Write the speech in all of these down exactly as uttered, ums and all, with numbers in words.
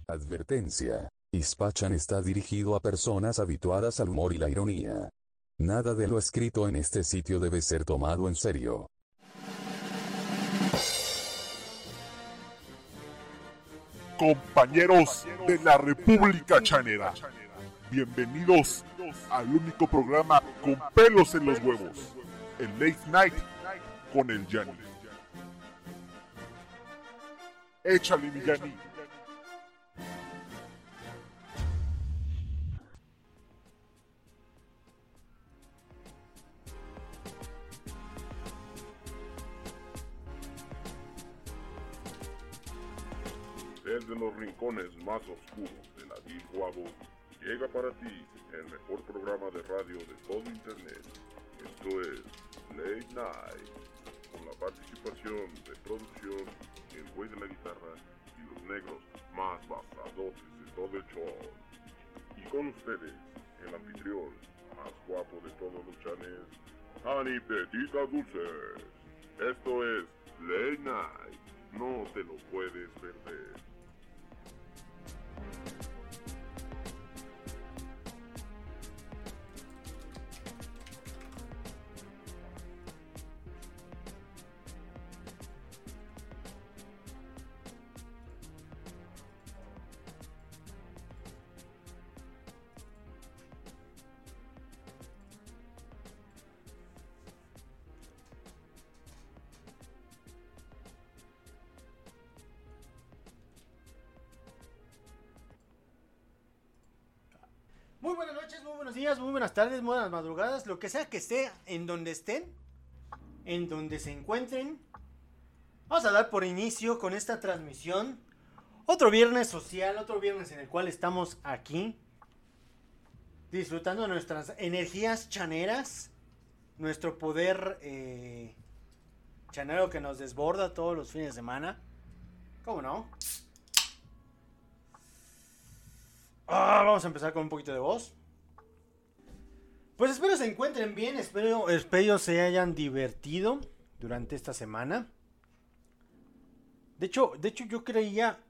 Advertencia. Hispachan está dirigido a personas habituadas al humor y la ironía. Nada de lo escrito en este sitio debe ser tomado en serio. Compañeros de la República Chanera, bienvenidos al único programa con pelos en los huevos, el Late Night con el Yanni. Échale, mi Yanni. Desde los rincones más oscuros de la Deep Web llega para ti el mejor programa de radio de todo Internet. Esto es Late Night, con la participación de producción, el güey de la guitarra y los negros más basadotes de todo el show. Y con ustedes, el anfitrión más guapo de todos los channels, Ani Petita Dulces. Esto es Late Night, no te lo puedes perder. Muy buenas noches, muy buenos días, muy buenas tardes, muy buenas madrugadas, lo que sea que esté, en donde estén, en donde se encuentren. Vamos a dar por inicio con esta transmisión. Otro viernes social, otro viernes en el cual estamos aquí, disfrutando de nuestras energías chaneras, nuestro poder eh, chanero que nos desborda todos los fines de semana. ¿Cómo no? Ah, vamos a empezar con un poquito de voz. Pues espero se encuentren bien, espero, espero se hayan divertido durante esta semana. De hecho, de hecho yo creía,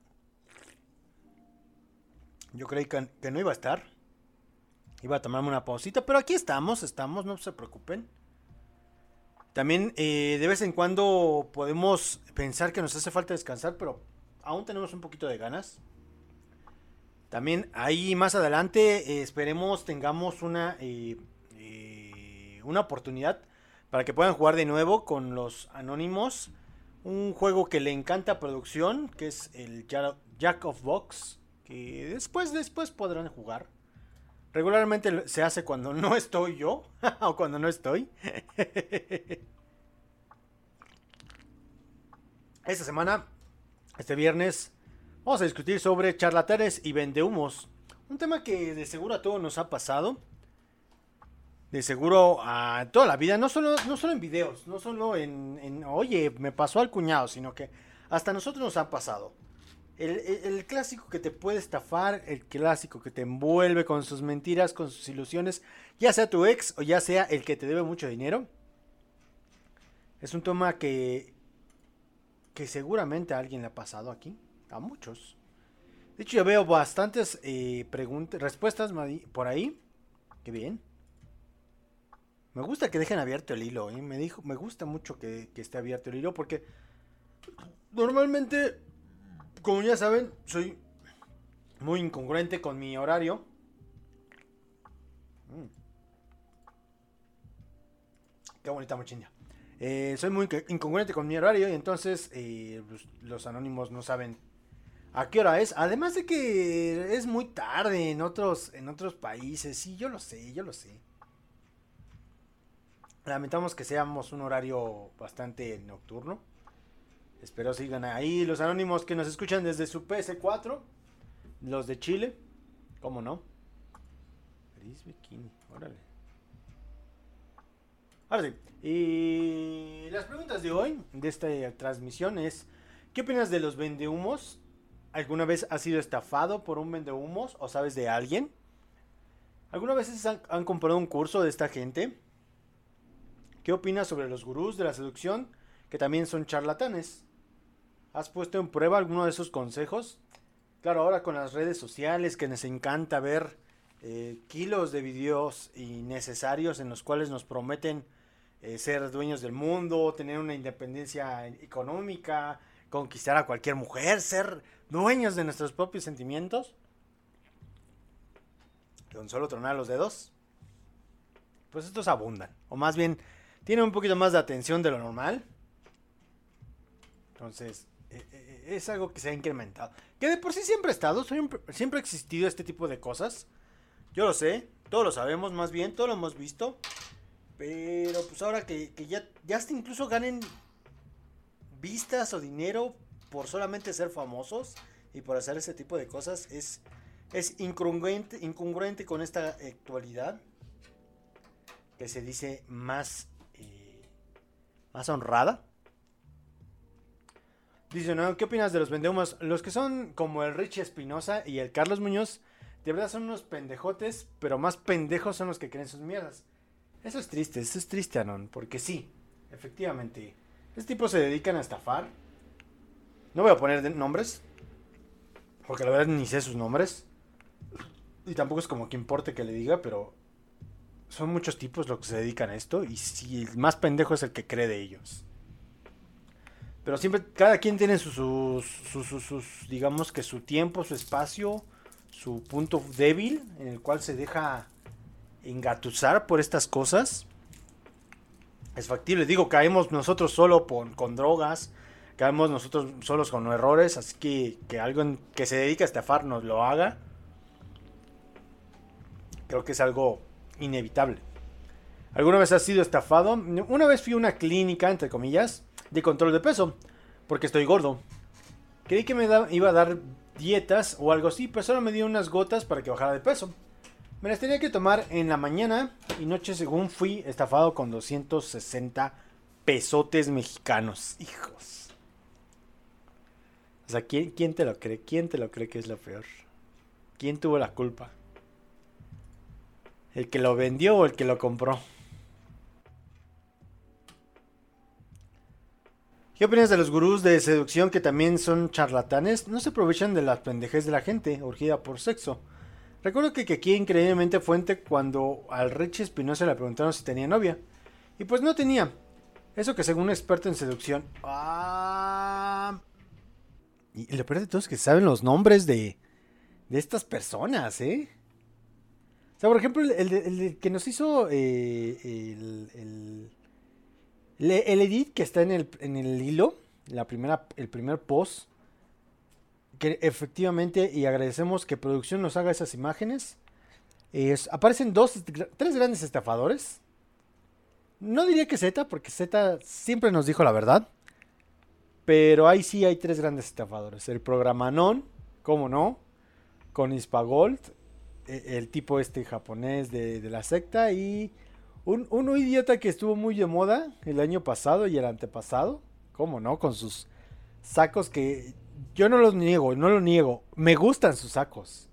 yo creí que, que no iba a estar. Iba a tomarme una pausita, pero aquí estamos, estamos, no se preocupen. También eh, de vez en cuando podemos pensar que nos hace falta descansar, pero aún tenemos un poquito de ganas. También ahí más adelante eh, esperemos tengamos una, eh, eh, una oportunidad para que puedan jugar de nuevo con los Anónimos. Un juego que le encanta a producción, que es el Jack of Box, que después, después podrán jugar. Regularmente se hace cuando no estoy yo, o cuando no estoy. Esta semana, este viernes, vamos a discutir sobre charlatanes y vendehumos. Un tema que de seguro a todos nos ha pasado. De seguro a toda la vida. No solo, no solo en videos. No solo en, en oye, me pasó al cuñado. Sino que hasta a nosotros nos ha pasado. El, el, el clásico que te puede estafar. El clásico que te envuelve con sus mentiras, con sus ilusiones. Ya sea tu ex o ya sea el que te debe mucho dinero. Es un tema que, que seguramente a alguien le ha pasado aquí. A muchos. De hecho, yo veo bastantes eh, preguntas, respuestas por ahí. Qué bien. Me gusta que dejen abierto el hilo. ¿eh? Me, dijo, me gusta mucho que, que esté abierto el hilo porque normalmente, como ya saben, soy muy incongruente con mi horario. Mm. Qué bonita mochila. Eh, soy muy incongruente con mi horario y entonces eh, los, los anónimos no saben a qué hora es. Además de que es muy tarde en otros, en otros países. Sí, yo lo sé, yo lo sé. Lamentamos que seamos un horario bastante nocturno. Espero sigan ahí los anónimos que nos escuchan desde su P S cuatro. Los de Chile. ¿Cómo no? Gris bikini, órale. Ahora sí. Y las preguntas de hoy, de esta transmisión es: ¿qué opinas de los vendehumos? ¿Alguna vez has sido estafado por un vendehumos o sabes de alguien? ¿Alguna vez han, han comprado un curso de esta gente? ¿Qué opinas sobre los gurús de la seducción que también son charlatanes? ¿Has puesto en prueba alguno de esos consejos? Claro, ahora con las redes sociales que nos encanta ver eh, kilos de videos innecesarios en los cuales nos prometen eh, ser dueños del mundo, tener una independencia económica, conquistar a cualquier mujer, ser dueños de nuestros propios sentimientos. Con solo tronar los dedos. Pues estos abundan. O más bien, tienen un poquito más de atención de lo normal. Entonces, eh, eh, es algo que se ha incrementado. Que de por sí siempre ha estado, siempre, siempre ha existido este tipo de cosas. Yo lo sé, todos lo sabemos más bien, todos lo hemos visto. Pero pues ahora que, que ya, ya hasta incluso ganen vistas o dinero por solamente ser famosos y por hacer ese tipo de cosas, es, es incongruente, incongruente con esta actualidad que se dice más, eh, más honrada. Dice, ¿no? ¿Qué opinas de los vendehumos? Los que son como el Richie Espinosa y el Carlos Muñoz, de verdad son unos pendejotes, pero más pendejos son los que creen sus mierdas. Eso es triste, eso es triste, Anon, porque sí, efectivamente, estos tipos se dedican a estafar. No voy a poner de nombres, porque la verdad ni sé sus nombres. Y tampoco es como que importe que le diga, pero son muchos tipos los que se dedican a esto. Y si el más pendejo es el que cree de ellos. Pero siempre, cada quien tiene sus, sus, sus, sus, sus, digamos que su tiempo, su espacio, su punto débil, en el cual se deja engatusar por estas cosas. Es factible, digo, caemos nosotros solo por, con drogas, caemos nosotros solos con errores, así que que alguien que se dedica a estafar nos lo haga, creo que es algo inevitable. ¿Alguna vez has sido estafado? Una vez fui a una clínica, entre comillas, de control de peso, porque estoy gordo. Creí que me da, iba a dar dietas o algo así, pero solo me dio unas gotas para que bajara de peso. Me las tenía que tomar en la mañana y noche, según fui estafado con doscientos sesenta pesotes mexicanos. Hijos. O sea, ¿quién, ¿quién te lo cree? ¿Quién te lo cree que es lo peor? ¿Quién tuvo la culpa? ¿El que lo vendió o el que lo compró? ¿Qué opinas de los gurús de seducción que también son charlatanes? No se aprovechan de las pendejes de la gente, urgida por sexo. Recuerdo que aquí increíblemente fuente cuando al Richie Espinosa le preguntaron si tenía novia. Y pues no tenía. Eso que según un experto en seducción. Ah... Y lo peor de todo es que saben los nombres de, de estas personas, ¿eh? O sea, por ejemplo, el, el, el que nos hizo eh, el, el, el, el edit que está en el, en el hilo, la primera, el primer post, que efectivamente, y agradecemos que producción nos haga esas imágenes, es, aparecen dos, tres grandes estafadores. No diría que Z, porque Z siempre nos dijo la verdad. Pero ahí sí hay tres grandes estafadores. El Programanón, cómo no, con Ispagold, el tipo este japonés de, de la secta, y un, uno idiota que estuvo muy de moda el año pasado y el antepasado, cómo no, con sus sacos que yo no los niego, no lo niego, me gustan sus sacos.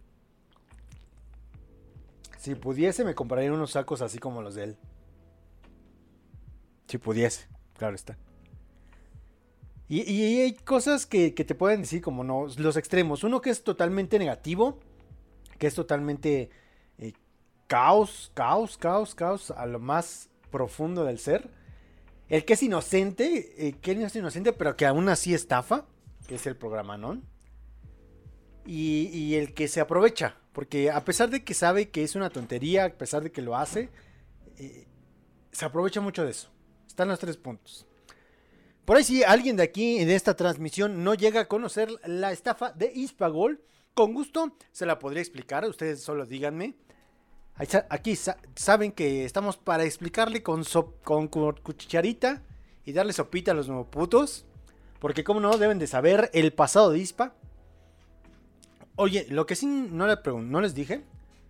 Si pudiese me compraría unos sacos así como los de él. Si pudiese, claro está. Y, y hay cosas que, que te pueden decir como no, los extremos. Uno que es totalmente negativo, que es totalmente eh, caos, caos, caos, caos a lo más profundo del ser. El que es inocente, eh, que no es inocente, pero que aún así estafa, que es el Programanón. Y, y el que se aprovecha, porque a pesar de que sabe que es una tontería, a pesar de que lo hace, eh, se aprovecha mucho de eso. Están los tres puntos. Por ahí si alguien de aquí en esta transmisión no llega a conocer la estafa de Hispagol, con gusto se la podría explicar, ustedes solo díganme. Aquí saben que estamos para explicarle con, so con cucharita y darle sopita a los nuevos putos, porque como no deben de saber el pasado de Hispa. Oye, lo que sí no, le no les dije,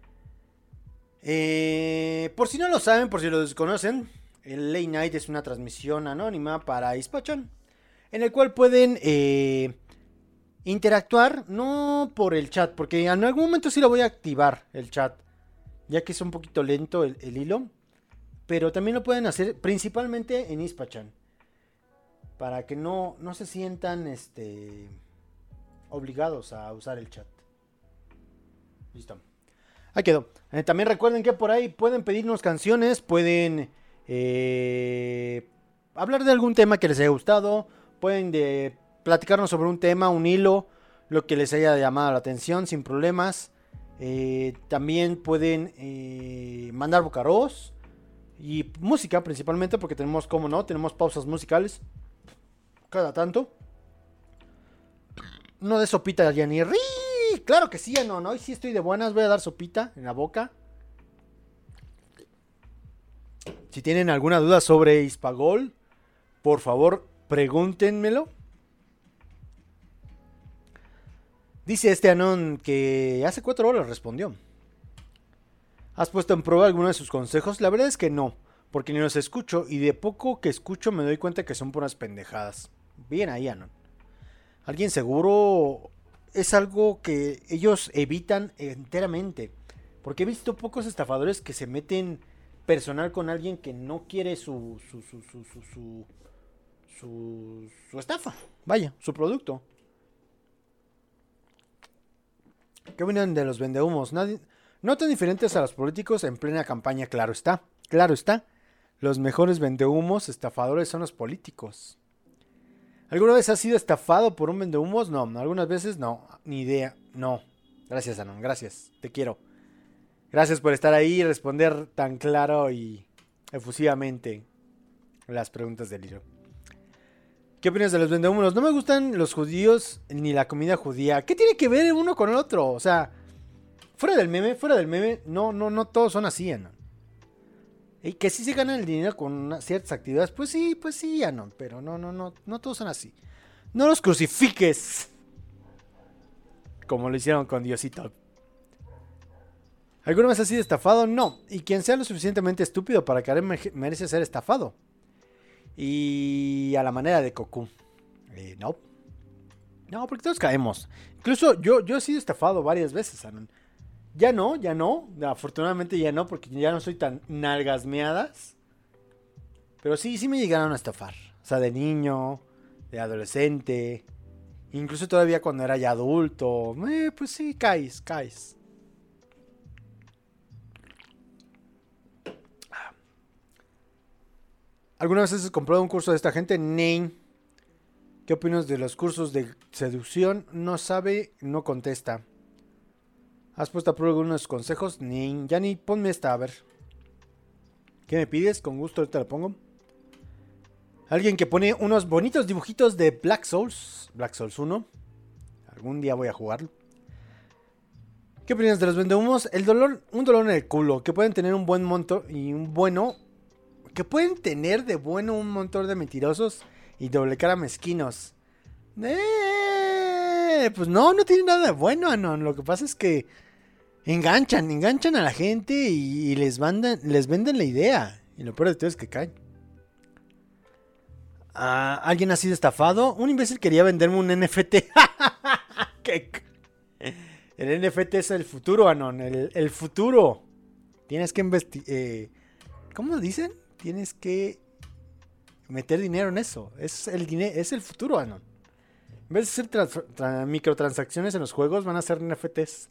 eh, por si no lo saben, por si lo desconocen, el Late Night es una transmisión anónima para Hispachan, en el cual pueden eh, interactuar, no por el chat, porque en algún momento sí lo voy a activar el chat, ya que es un poquito lento el, el hilo, pero también lo pueden hacer principalmente en Hispachan, para que no, no se sientan este, obligados a usar el chat. Listo. Ahí quedó. Eh, también recuerden que por ahí pueden pedirnos canciones, pueden eh, hablar de algún tema que les haya gustado, pueden de, platicarnos sobre un tema, un hilo, lo que les haya llamado la atención sin problemas. Eh, también pueden eh, mandar bocaros y música principalmente, porque tenemos, como no, tenemos pausas musicales cada tanto. No de sopita, Yanni. ¡Rí! Claro que sí, no, no. Hoy sí estoy de buenas. Voy a dar sopita en la boca. Si tienen alguna duda sobre Hispagol, por favor, pregúntenmelo. Dice este Anon que hace cuatro horas respondió. ¿Has puesto en prueba alguno de sus consejos? La verdad es que no, porque ni los escucho y de poco que escucho me doy cuenta que son puras pendejadas. Bien ahí, Anon. Alguien seguro es algo que ellos evitan enteramente. Porque he visto pocos estafadores que se meten personal con alguien que no quiere su su su su su su, su, su estafa. Vaya, su producto. ¿Qué opinan de los vendehumos? Nadie, no tan diferentes a los políticos en plena campaña, claro está. Claro está. Los mejores vendehumos estafadores son los políticos. ¿Alguna vez has sido estafado por un vendehumos? No, algunas veces no, ni idea, no. Gracias, Anon, gracias, te quiero. Gracias por estar ahí y responder tan claro y efusivamente las preguntas del libro. ¿Qué opinas de los vendehumos? No me gustan los judíos ni la comida judía. ¿Qué tiene que ver uno con el otro? O sea, fuera del meme, fuera del meme, no, no, no todos son así, Anon. Y que sí se ganan el dinero con una, ciertas actividades, pues sí, pues sí, Anon, pero no, no, no, no todos son así. No los crucifiques, como lo hicieron con Diosito. ¿Alguna vez has sido estafado? No. Y quien sea lo suficientemente estúpido para caer merece ser estafado. Y a la manera de Goku. Eh, no. No, porque todos caemos. Incluso yo, yo he sido estafado varias veces, Anon. Ya no, ya no. Afortunadamente ya no, porque ya no soy tan nalgasmeadas. Pero sí, sí me llegaron a estafar. O sea, de niño, de adolescente. Incluso todavía cuando era ya adulto. Eh, pues sí, caes, caes. ¿Alguna vez has comprado un curso de esta gente? Name. ¿Qué opinas de los cursos de seducción? No sabe, no contesta. ¿Has puesto a prueba algunos consejos? Ni, ya ni, ponme esta, a ver. ¿Qué me pides? Con gusto, ahorita lo pongo. Alguien que pone unos bonitos dibujitos de Black Souls. Black Souls uno. Algún día voy a jugarlo. ¿Qué opinas de los vendehumos? El dolor, un dolor en el culo. Que pueden tener un buen monto y un bueno. Que pueden tener de bueno un montón de mentirosos y doble cara mezquinos. Eh, pues no, no tiene nada de bueno, Anon. Lo que pasa es que enganchan, enganchan a la gente y, y les, mandan, les venden la idea. Y lo peor de todo es que caen. Ah, ¿alguien ha sido estafado? Un imbécil quería venderme un N F T. ¿Qué? El N F T es el futuro, Anon. El, el futuro. Tienes que investigar. Eh, ¿Cómo dicen? Tienes que meter dinero en eso. Es el, dinero, es el futuro, Anon. En vez de hacer trans- tra- microtransacciones en los juegos, van a hacer N F Ts.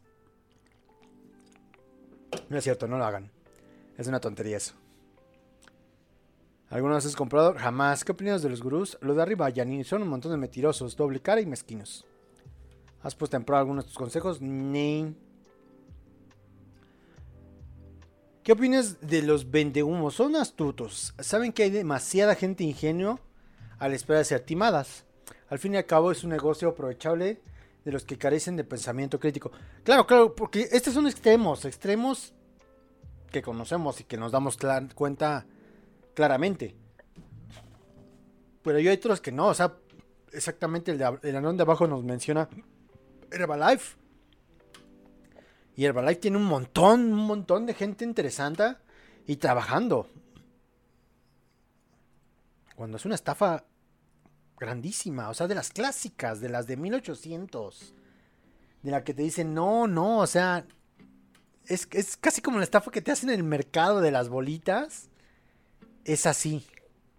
No es cierto, no lo hagan. Es una tontería eso. ¿Alguna vez has comprado? Jamás. ¿Qué opinas de los gurús? Lo de arriba, Yanni, son un montón de mentirosos, doble cara y mezquinos. ¿Has puesto en prueba algunos de tus consejos? Nee. ¿Qué opinas de los vendehumos? Son astutos. Saben que hay demasiada gente ingenua a la espera de ser timadas. Al fin y al cabo es un negocio aprovechable de los que carecen de pensamiento crítico. Claro, claro, porque estos son extremos. Extremos que conocemos y que nos damos cl- cuenta claramente. Pero hay otros que no. O sea, exactamente el, de, el Anon de abajo nos menciona Herbalife. Y Herbalife tiene un montón, un montón de gente interesante y trabajando. Cuando es una estafa grandísima, o sea, de las clásicas, de las de mil ochocientos. De la que te dicen, no, no, o sea, es, es casi como la estafa que te hacen en el mercado de las bolitas. Es así.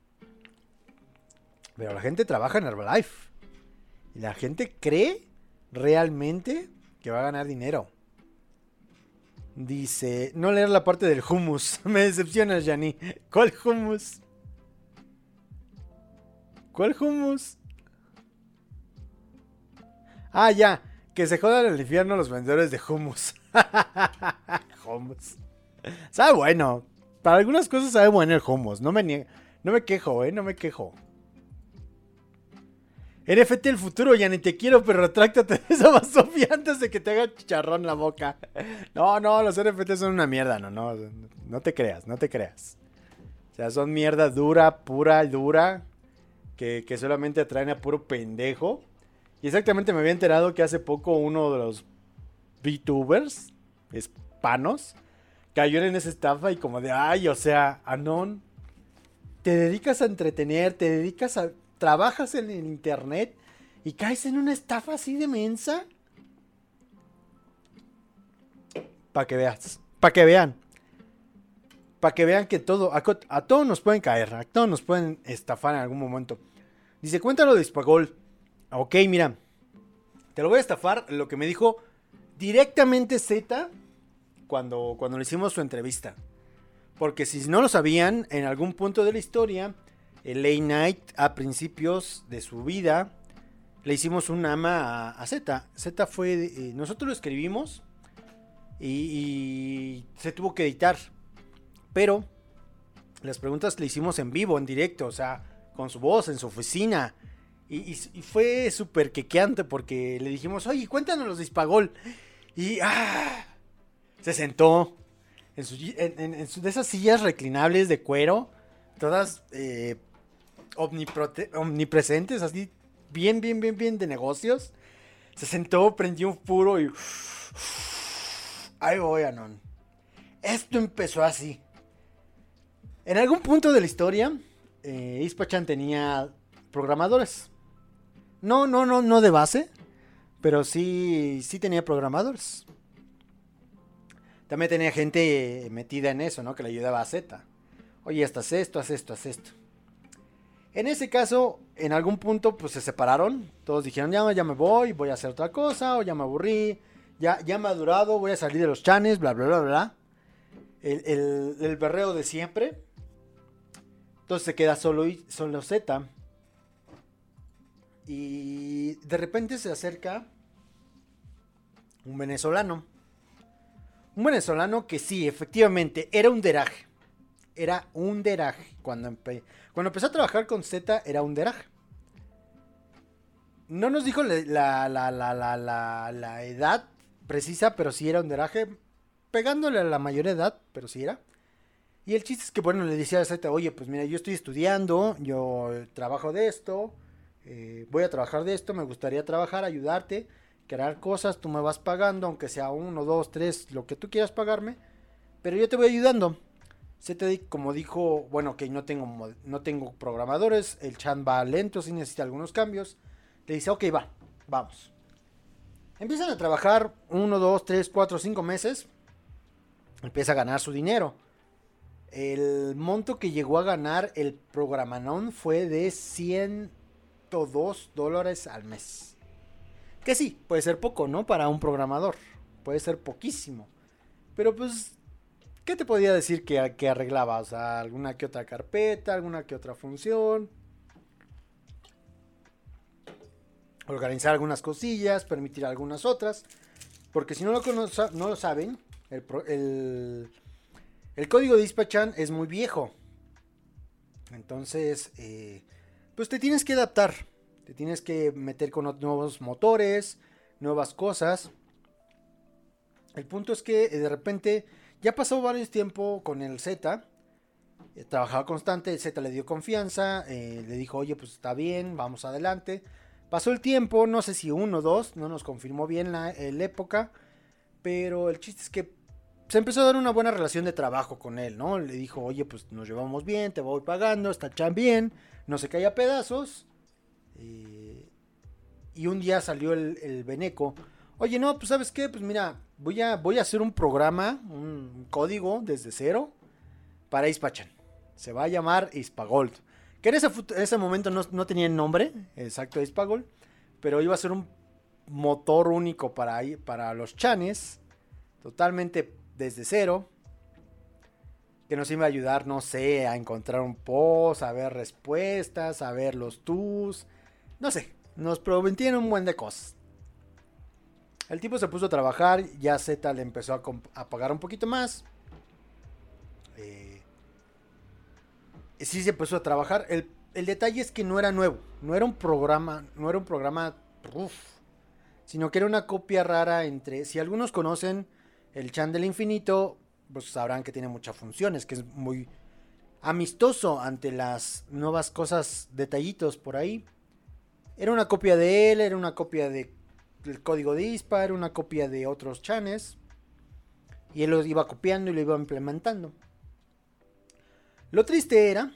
Pero la gente trabaja en Herbalife. Y la gente cree realmente que va a ganar dinero. Dice, no leer la parte del hummus. Me decepcionas, Yanni. ¿Cuál hummus? ¿Cuál hummus? Ah, ya. Que se jodan al infierno los vendedores de hummus. Hummus. Sabe bueno. Para algunas cosas sabe bueno el hummus. No me, nie- no me quejo, eh. No me quejo. N F T del futuro, ya ni te quiero, pero retráctate de esa basofia antes de que te haga chicharrón en la boca. No, no, los N F T son una mierda, no, no. No te creas, no te creas. O sea, son mierda dura, pura, dura. Que, que solamente atraen a puro pendejo. Y exactamente me había enterado que hace poco uno de los VTubers hispanos cayó en esa estafa y como de, ay, o sea, Anon, te dedicas a entretener, te dedicas a... trabajas en el internet y caes en una estafa así de mensa. Para que veas, para que vean. Para que vean que todo, a, a todos nos pueden caer, a todos nos pueden estafar en algún momento. Dice, cuéntalo de Hispagol. Ok, mira, te lo voy a estafar lo que me dijo directamente Z cuando, cuando le hicimos su entrevista. Porque si no lo sabían, en algún punto de la historia, el Late Night, a principios de su vida, le hicimos un ama a, a Z. Z fue, eh, nosotros lo escribimos y, y se tuvo que editar. Pero las preguntas le hicimos en vivo, en directo, o sea, con su voz, en su oficina. Y, y, y fue súper quequeante porque le dijimos, oye, cuéntanos los de Hispagol. Y ¡ah! Se sentó en, su, en, en, en su, de esas sillas reclinables de cuero, todas eh, omnipresentes, así, bien, bien, bien, bien de negocios. Se sentó, prendió un puro y... Ahí voy, Anon. Esto empezó así. En algún punto de la historia, eh, Hispachan tenía programadores. No, no, no, no de base, pero sí, sí tenía programadores. También tenía gente metida en eso, ¿no? Que le ayudaba a Z. Oye, esto, haz esto, haz esto, haz esto. En ese caso, en algún punto, pues se separaron. Todos dijeron, ya, ya me voy, voy a hacer otra cosa, o ya me aburrí, ya, ya me ha durado, voy a salir de los chanes, bla, bla, bla, bla. El, el, el berreo de siempre. Entonces se queda solo, solo Z. Y de repente se acerca un venezolano. Un venezolano que sí, efectivamente, era un deraje. Era un deraje. Cuando, empe cuando empezó a trabajar con Z, era un deraje. No nos dijo la, la, la, la, la, la, la edad precisa, pero sí era un deraje. Pegándole a la mayor edad, pero sí era. Y el chiste es que, bueno, le decía a Z, oye, pues mira, yo estoy estudiando, yo trabajo de esto, eh, voy a trabajar de esto, me gustaría trabajar, ayudarte, crear cosas, tú me vas pagando, aunque sea uno, dos, tres, lo que tú quieras pagarme, pero yo te voy ayudando. Z, como dijo, bueno, que no tengo, no tengo programadores, el chat va lento, sí necesita algunos cambios. Le dice, ok, va, vamos. Empiezan a trabajar uno, dos, tres, cuatro, cinco meses. Empieza a ganar su dinero. El monto que llegó a ganar el programanón fue de ciento dos dólares al mes. Que sí, puede ser poco, ¿no? Para un programador. Puede ser poquísimo. Pero pues, ¿qué te podía decir que, que arreglaba? O sea, alguna que otra carpeta, alguna que otra función. Organizar algunas cosillas, permitir algunas otras. Porque si no lo, conoce, no lo saben, el, el, el código de Hispachan es muy viejo. Entonces, eh, pues te tienes que adaptar. Te tienes que meter con nuevos motores, nuevas cosas. El punto es que de repente ya pasó varios tiempo con el Z. Eh, trabajaba constante, el Z le dio confianza. Eh, le dijo, oye, pues está bien, vamos adelante. Pasó el tiempo, no sé si uno o dos, no nos confirmó bien la, la época, pero el chiste es que se empezó a dar una buena relación de trabajo con él, ¿no? Le dijo, oye, pues nos llevamos bien, te voy pagando, está chan bien, no se cae a pedazos. Eh, y un día salió el, el Beneco, oye, no, pues ¿sabes qué? Pues mira, voy a, voy a hacer un programa, un código desde cero para Hispachan. Se va a llamar Hispagold. Que en ese, en ese momento no, no tenía el nombre exacto de Hispagol, pero iba a ser un motor único para, para los chanes, totalmente desde cero, que nos iba a ayudar, no sé, a encontrar un post, a ver respuestas, a ver los tus, no sé, nos prometían un buen de cosas. El tipo se puso a trabajar, ya Z le empezó a, a pagar un poquito más. Eh, sí se empezó a trabajar. El, el detalle es que no era nuevo, no era un programa, no era un programa, uf, sino que era una copia rara entre, si algunos conocen el Chan del Infinito, pues sabrán que tiene muchas funciones, que es muy amistoso ante las nuevas cosas, detallitos por ahí. Era una copia de él, era una copia de el código de I S P A, era una copia de otros chanes, y él lo iba copiando y lo iba implementando. Lo triste era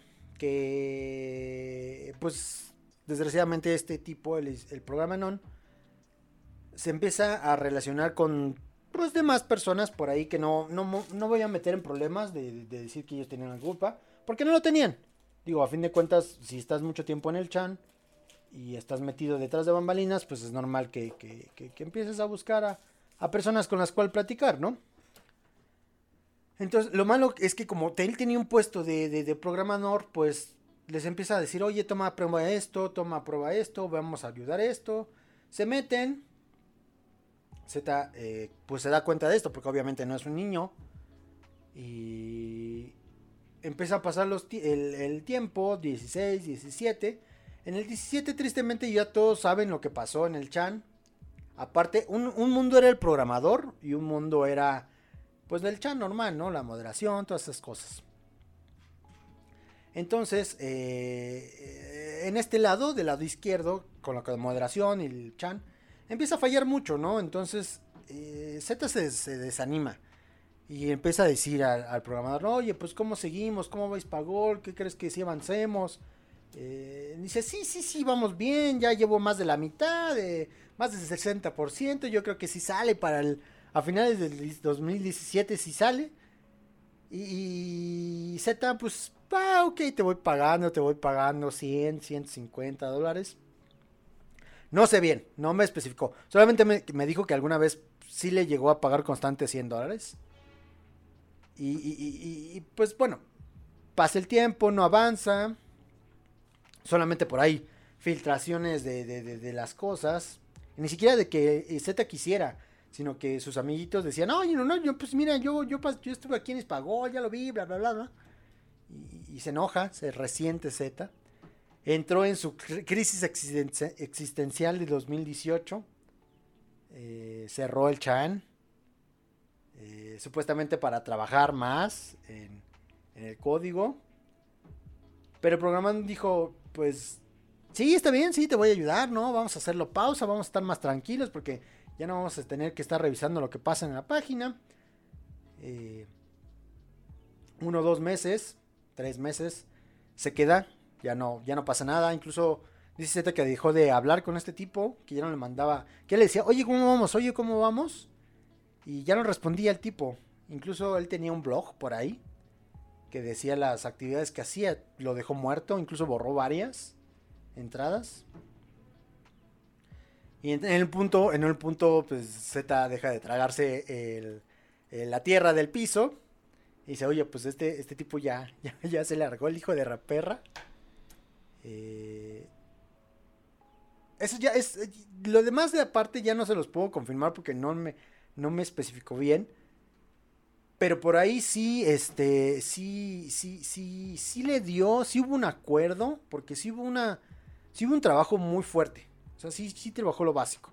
que, pues, desgraciadamente este tipo, el, el programa Non, se empieza a relacionar con, pues, demás personas por ahí que no, no, no voy a meter en problemas de, de decir que ellos tenían la culpa, porque no lo tenían. Digo, a fin de cuentas, si estás mucho tiempo en el chan y estás metido detrás de bambalinas, pues es normal que, que, que, que empieces a buscar a, a personas con las cuales platicar, ¿no? Entonces, lo malo es que como él tenía un puesto de, de, de programador, pues les empieza a decir, oye, toma prueba esto, toma prueba esto, vamos a ayudar esto. Se meten. Z, eh, pues se da cuenta de esto, porque obviamente no es un niño. Y empieza a pasar los el, el tiempo, dieciséis, diecisiete. En el diecisiete, tristemente, ya todos saben lo que pasó en el chan. Aparte, un, un mundo era el programador y un mundo era, pues, del chan normal, ¿no? La moderación, todas esas cosas. Entonces, eh, en este lado, del lado izquierdo, con la moderación y el chan, empieza a fallar mucho, ¿no? Entonces, eh, Z se, se desanima y empieza a decir al, al programador, oye, pues, ¿cómo seguimos? ¿Cómo vais para gol? ¿Qué crees que si avancemos? Eh, dice, sí, sí, sí, vamos bien, ya llevo más de la mitad, eh, más del sesenta por ciento, yo creo que sí sale para el, a finales del dos mil diecisiete sí sale, y, y Z, pues, ah, ok, te voy pagando, te voy pagando cien, ciento cincuenta dólares, no sé bien, no me especificó, solamente me, me dijo que alguna vez sí le llegó a pagar constante cien dólares, y, y, y, y pues bueno, pasa el tiempo, no avanza, solamente por ahí filtraciones de, de, de, de las cosas. Y ni siquiera de que Z quisiera, sino que sus amiguitos decían, oye, no, no, yo, pues mira, yo, yo, yo estuve aquí en Espagol, ya lo vi, bla, bla, bla, bla. Y, y se enoja, se resiente Z. Entró en su crisis existencial de dos mil dieciocho. Eh, cerró el chan. Eh, supuestamente para trabajar más en, en el código. Pero el programa dijo, pues, sí, está bien, sí, te voy a ayudar, ¿no? Vamos a hacerlo pausa, vamos a estar más tranquilos porque ya no vamos a tener que estar revisando lo que pasa en la página. Eh, uno, dos meses, tres meses, se queda, ya no, ya no pasa nada. Incluso dice Z que dejó de hablar con este tipo, que ya no le mandaba, que le decía, oye, ¿cómo vamos? Oye, ¿cómo vamos? Y ya no respondía el tipo. Incluso él tenía un blog por ahí que decía las actividades que hacía, lo dejó muerto, incluso borró varias entradas. Y en, en el punto, en el punto, pues Z deja de tragarse el, el, la tierra del piso. Y dice, oye, pues este, este tipo ya, ya, ya se largó, el hijo de raperra. Eh, eso ya es. Lo demás de aparte ya no se los puedo confirmar porque no me, no me especificó bien. Pero por ahí sí, este, sí, sí, sí, sí le dio, sí hubo un acuerdo, porque sí hubo una, sí hubo un trabajo muy fuerte. O sea, sí, sí trabajó lo básico.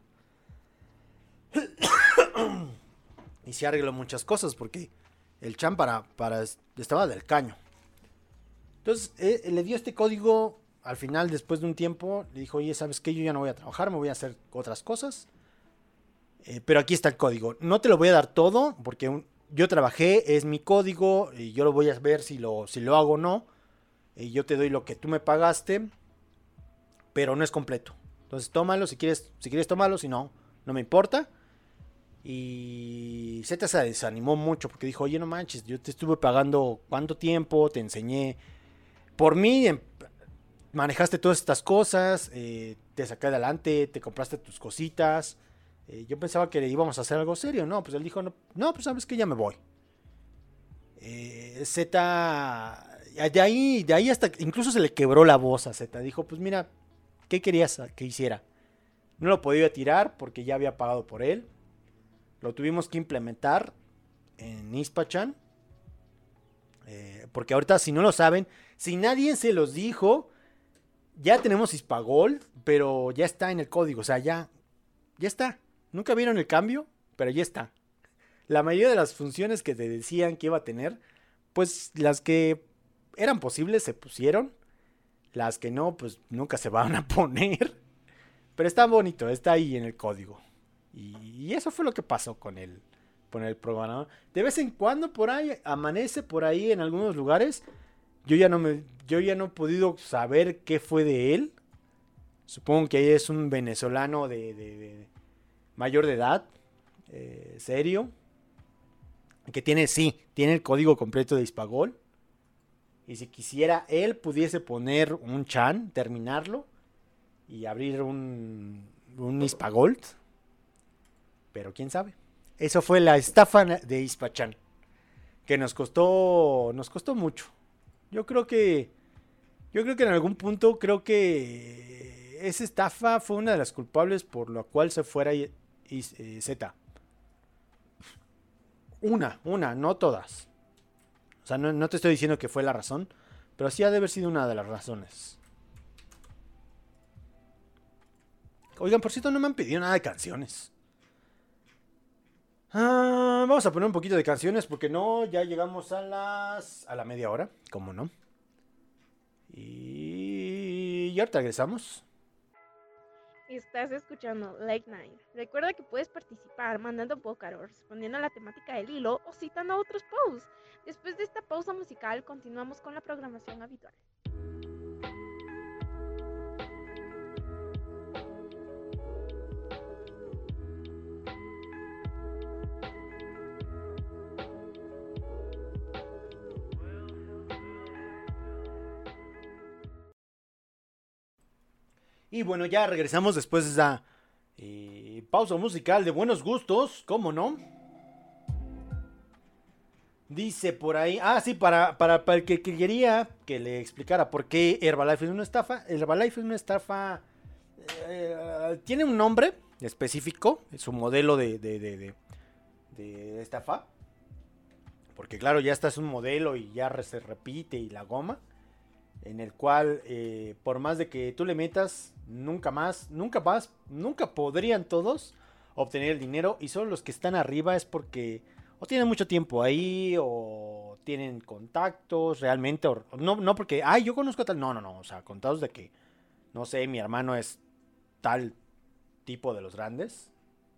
Y se arregló muchas cosas, porque el chan para, para, estaba del caño. Entonces, eh, le dio este código, al final, después de un tiempo, le dijo, oye, ¿sabes qué? Yo ya no voy a trabajar, me voy a hacer otras cosas. Eh, pero aquí está el código. No te lo voy a dar todo, porque un... yo trabajé, es mi código, y yo lo voy a ver si lo, si lo hago o no. Y yo te doy lo que tú me pagaste, pero no es completo. Entonces tómalo, si quieres, si quieres tómalo, si no, no me importa. Y Z se desanimó mucho porque dijo, oye, no manches, yo te estuve pagando cuánto tiempo, te enseñé. Por mí, manejaste todas estas cosas, eh, te saqué adelante, te compraste tus cositas. Eh, yo pensaba que íbamos a hacer algo serio, no, pues él dijo, no, no pues sabes que ya me voy. Eh, Z, de ahí, de ahí hasta, incluso se le quebró la voz a Z, dijo, pues mira, ¿qué querías que hiciera? No lo podía tirar porque ya había pagado por él, lo tuvimos que implementar en Ispachan, eh, porque ahorita si no lo saben, si nadie se los dijo, ya tenemos Hispagold, pero ya está en el código, o sea, ya, ya está. Nunca vieron el cambio, pero ya está. La mayoría de las funciones que te decían que iba a tener, pues las que eran posibles se pusieron. Las que no, pues nunca se van a poner. Pero está bonito, está ahí en el código. Y, y eso fue lo que pasó con el, con el programador. De vez en cuando por ahí amanece por ahí en algunos lugares. Yo ya no me, yo ya no he podido saber qué fue de él. Supongo que es un venezolano de, de, de mayor de edad, eh, serio, que tiene, sí, tiene el código completo de Hispagold. Y si quisiera, él pudiese poner un chan, terminarlo y abrir un, un Hispagold. Pero quién sabe. Eso fue la estafa de Hispachan, que nos costó, nos costó mucho. Yo creo que, yo creo que en algún punto creo que esa estafa fue una de las culpables por la cual se fuera y, y, eh, Z. Una, una, no todas. O sea, no, no te estoy diciendo que fue la razón, pero sí ha de haber sido una de las razones. Oigan, por cierto, no me han pedido nada de canciones. Ah, vamos a poner un poquito de canciones porque no, ya llegamos a las a la media hora, ¿cómo no? Y ya regresamos. Estás escuchando Late Night. Recuerda que puedes participar mandando pócar o respondiendo a la temática del hilo o citando a otros posts. Después de esta pausa musical, continuamos con la programación habitual. Y bueno, ya regresamos después de esa eh, pausa musical de buenos gustos, ¿cómo no? Dice por ahí, ah sí, para, para, para el que, que quería que le explicara por qué Herbalife es una estafa. Herbalife es una estafa, eh, tiene un nombre específico, es un modelo de, de, de, de, de estafa. Porque claro, ya está es un modelo y ya se repite y la goma. En el cual, eh, por más de que tú le metas, nunca más, nunca más, nunca podrían todos obtener el dinero. Y solo los que están arriba es porque o tienen mucho tiempo ahí, o tienen contactos realmente, o no, no porque, ay, yo conozco a tal, no, no, no, o sea, contados de que, no sé, mi hermano es tal tipo de los grandes.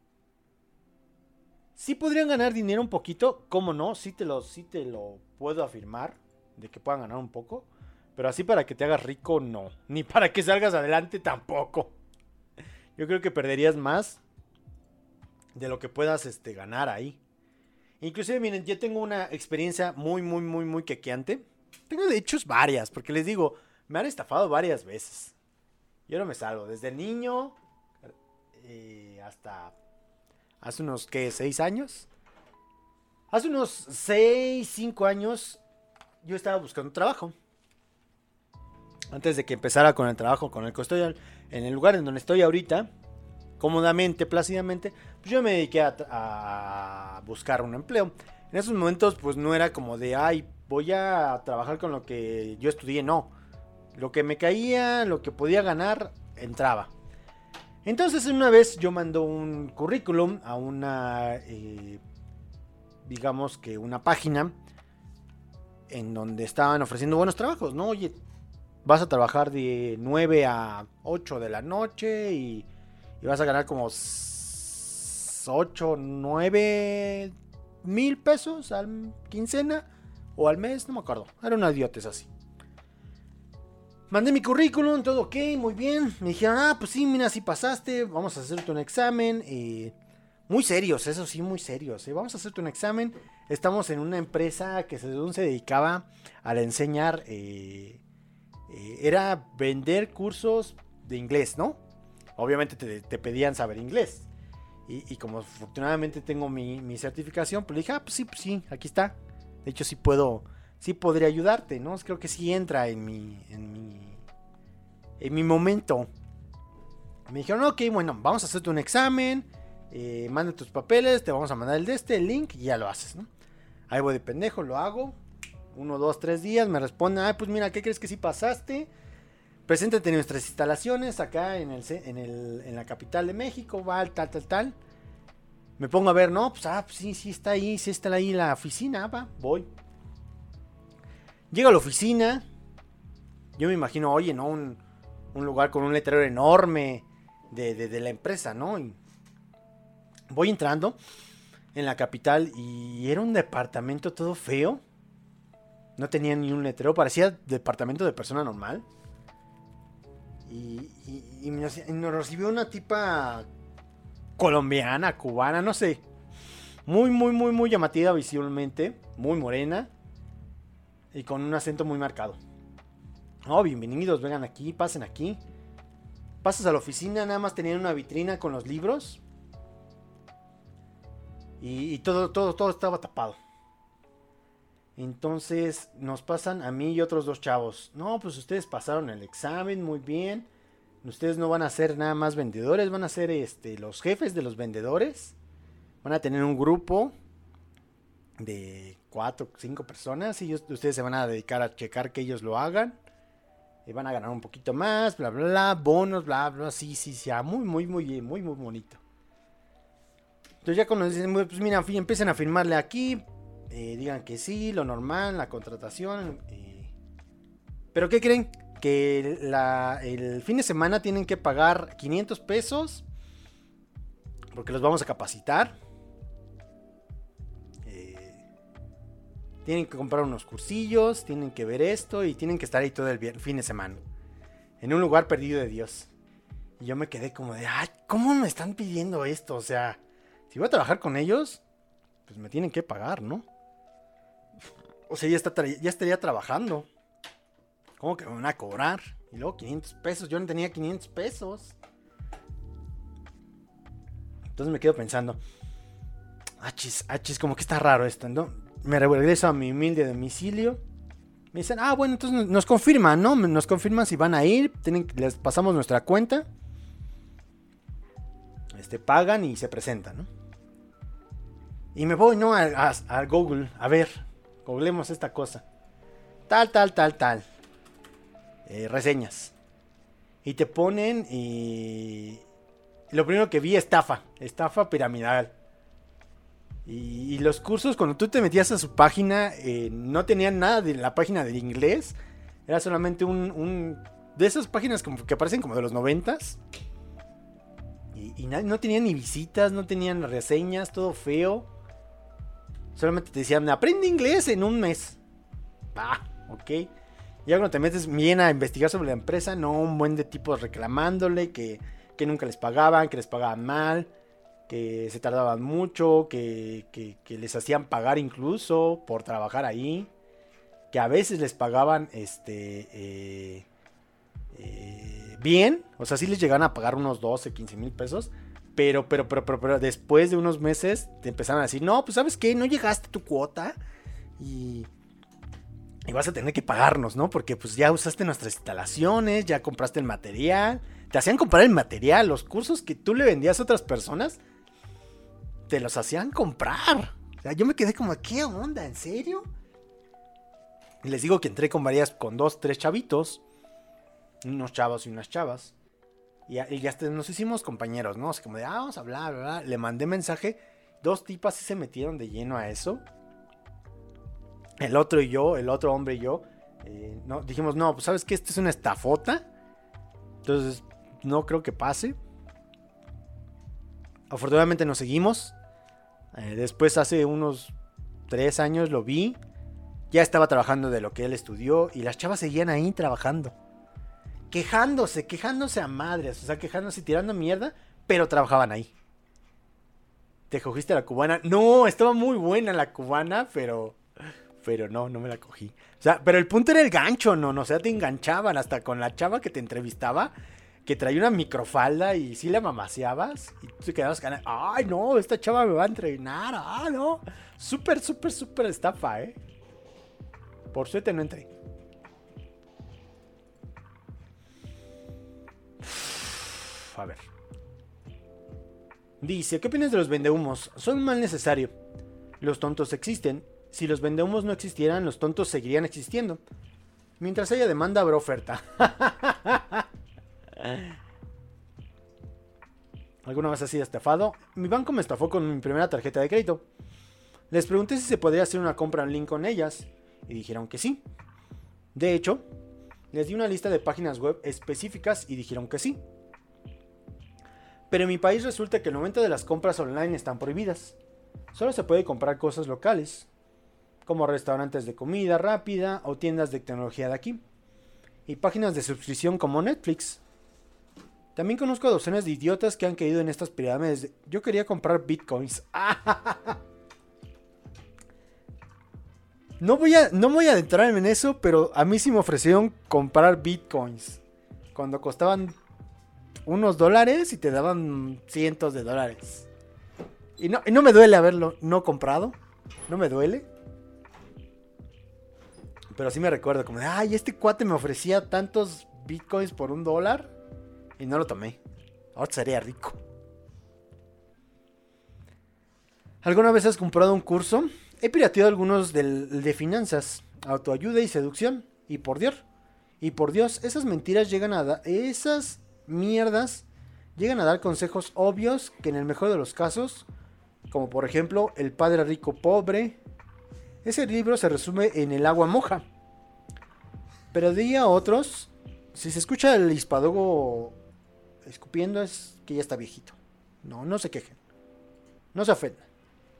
Sí podrían ganar dinero un poquito, ¿cómo no? Sí te lo, sí te lo puedo afirmar, de que puedan ganar un poco. Pero así para que te hagas rico, no. Ni para que salgas adelante, tampoco. Yo creo que perderías más de lo que puedas este, ganar ahí. Inclusive, miren, yo tengo una experiencia muy, muy, muy, muy quequeante. Tengo de hecho varias, porque les digo, me han estafado varias veces. Yo no me salvo. Desde niño eh, hasta hace unos, ¿qué? ¿Seis años? Hace unos seis, cinco años yo estaba buscando trabajo. Antes de que empezara con el trabajo con el que estoy en el lugar en donde estoy ahorita, cómodamente, plácidamente, pues yo me dediqué a, a buscar un empleo. En esos momentos pues no era como de, ay, voy a trabajar con lo que yo estudié, no. Lo que me caía, lo que podía ganar, entraba. Entonces una vez yo mando un currículum a una, eh, digamos que una página en donde estaban ofreciendo buenos trabajos, ¿no? Oye, vas a trabajar de nueve a ocho de la noche y, y vas a ganar como ocho, nueve mil pesos al quincena o al mes, no me acuerdo. Era una idiotez así. Mandé mi currículum, todo ok, muy bien. Me dijeron, ah, pues sí, mira, sí pasaste, vamos a hacerte un examen. Eh, muy serios, eso sí, muy serios. Eh. Vamos a hacerte un examen. Estamos en una empresa que según se dedicaba a enseñar... Eh, Eh, era vender cursos de inglés, ¿no? Obviamente te, te pedían saber inglés. Y, y como afortunadamente tengo mi, mi certificación, pues le dije, ah, pues sí, pues sí, aquí está. De hecho, sí puedo, sí podría ayudarte, ¿no? Creo que sí entra en mi, en mi, en mi momento. Me dijeron, ok, bueno, vamos a hacerte un examen, eh, manda tus papeles, te vamos a mandar el de este, el link, y ya lo haces, ¿no? Ahí voy de pendejo, lo hago. Uno, dos, tres días, me responden, ah, pues mira, ¿qué crees que sí pasaste? Preséntate en nuestras instalaciones acá en, el, en, el, en la capital de México, va, tal, tal, tal. Me pongo a ver, no, pues, ah, pues sí, sí está ahí, sí está ahí la oficina, va, voy. Llego a la oficina, yo me imagino, oye, ¿no? Un, un lugar con un letrero enorme de, de, de la empresa, ¿no? Y voy entrando en la capital y era un departamento todo feo. No tenía ni un letrero, parecía departamento de persona normal. Y, y, y nos, y nos recibió una tipa colombiana, cubana, no sé. Muy, muy, muy, muy llamativa visualmente. Muy morena. Y con un acento muy marcado. Oh, bienvenidos, vengan aquí, pasen aquí. Pasas a la oficina, nada más tenían una vitrina con los libros. Y, y todo, todo, todo estaba tapado. Entonces nos pasan a mí y otros dos chavos. No, pues ustedes pasaron el examen muy bien. Ustedes no van a ser nada más vendedores, van a ser este, los jefes de los vendedores. Van a tener un grupo de cuatro, cinco personas. Y ellos, ustedes se van a dedicar a checar que ellos lo hagan. Y van a ganar un poquito más, bla, bla, bla, bonos, bla, bla, sí, sí, sí. Muy, muy, muy, muy, muy bonito. Entonces ya cuando dicen, pues mira, empiecen a firmarle aquí. Eh, digan que sí, lo normal, la contratación. Eh. Pero ¿qué creen? Que la, el fin de semana tienen que pagar quinientos pesos. Porque los vamos a capacitar. Eh, tienen que comprar unos cursillos. Tienen que ver esto. Y tienen que estar ahí todo el fin de semana. En un lugar perdido de Dios. Y yo me quedé como de, ay, ¿cómo me están pidiendo esto? O sea, si voy a trabajar con ellos, pues me tienen que pagar, ¿no? O sea, ya, está tra- ya estaría trabajando. ¿Cómo que me van a cobrar? Y luego quinientos pesos. Yo no tenía quinientos pesos. Entonces me quedo pensando. Achis, achis, como que está raro esto, ¿no? Me regreso a mi humilde domicilio. Me dicen, ah, bueno, entonces nos confirman, ¿no? Nos confirman si van a ir. Tienen, les pasamos nuestra cuenta. Este, pagan y se presentan, ¿no? Y me voy, ¿no? A, a, a Google, a ver. Googlemos esta cosa. Tal, tal, tal, tal. Eh, reseñas. Y te ponen y... Lo primero que vi, estafa. Estafa piramidal. Y, y los cursos, cuando tú te metías a su página, eh, no tenían nada de la página de inglés. Era solamente un... un de esas páginas como que parecen como de los noventas. Y, y no, no tenían ni visitas, no tenían reseñas, todo feo. Solamente te decían, aprende inglés en un mes. Ah, ok. Y ya cuando te metes bien a investigar sobre la empresa, no, un buen de tipos reclamándole que, que nunca les pagaban, que les pagaban mal, que se tardaban mucho, que, que, que les hacían pagar incluso por trabajar ahí, que a veces les pagaban este eh, eh, bien, o sea, sí les llegaban a pagar unos doce, quince mil pesos. Pero, pero, pero, pero, pero después de unos meses te empezaron a decir, no, pues ¿sabes qué? No llegaste a tu cuota y, y vas a tener que pagarnos, ¿no? Porque pues ya usaste nuestras instalaciones, ya compraste el material. Te hacían comprar el material, los cursos que tú le vendías a otras personas, te los hacían comprar. O sea, yo me quedé como, ¿qué onda? ¿En serio? Y les digo que entré con varias, con dos, tres chavitos, unos chavos y unas chavas. Y ya, y ya nos hicimos compañeros, ¿no? O sea, como de, ah, vamos a hablar, bla, bla. Le mandé mensaje. Dos tipas sí se metieron de lleno a eso. El otro y yo, el otro hombre y yo, eh, no, dijimos, no, pues ¿sabes qué? Esta es una estafota. Entonces, no creo que pase. Afortunadamente nos seguimos. Eh, después, hace unos tres años lo vi. Ya estaba trabajando de lo que él estudió. Y las chavas seguían ahí trabajando. Quejándose, quejándose a madres, o sea, quejándose, tirando mierda, pero trabajaban ahí. ¿Te cogiste la cubana? No, estaba muy buena la cubana, pero... Pero no, no me la cogí. O sea, pero el punto era el gancho, ¿no? O sea, te enganchaban hasta con la chava que te entrevistaba. que traía una microfalda y sí la mamaseabas y tú te quedabas con, ay no, esta chava me va a entrenar, ah no, súper, súper, súper estafa, eh. Por suerte no entré. A ver. Dice, ¿qué opinas de los vendehumos? Son un mal necesario. Los tontos existen. Si los vendehumos no existieran, los tontos seguirían existiendo. Mientras haya demanda, habrá oferta. ¿Alguna vez has sido estafado? Mi banco me estafó con mi primera tarjeta de crédito. Les pregunté si se podría hacer una compra en link con ellas y dijeron que sí. De hecho, les di una lista de páginas web específicas y dijeron que sí. Pero en mi país resulta que el noventa por ciento de las compras online están prohibidas. Solo se puede comprar cosas locales, como restaurantes de comida rápida o tiendas de tecnología de aquí. Y páginas de suscripción como Netflix. También conozco a docenas de idiotas que han caído en estas pirámides. De... Yo quería comprar bitcoins. No voy a, no voy a adentrarme en eso, pero a mí sí me ofrecieron comprar bitcoins. Cuando costaban unos dólares y te daban cientos de dólares. Y no, y no me duele haberlo no comprado. No me duele. Pero sí me recuerdo como de, ay, este cuate me ofrecía tantos bitcoins por un dólar. Y no lo tomé. Ahora sería rico. ¿Alguna vez has comprado un curso? He pirateado algunos del, de finanzas, autoayuda y seducción. Y por Dios. Y por Dios, esas mentiras llegan a dar... Esas mierdas llegan a dar consejos obvios que en el mejor de los casos, como por ejemplo El padre rico pobre, ese libro se resume en el agua moja. Pero de ahí a otros, si se escucha el hispadogo escupiendo es que ya está viejito. No, no se quejen. No se ofendan.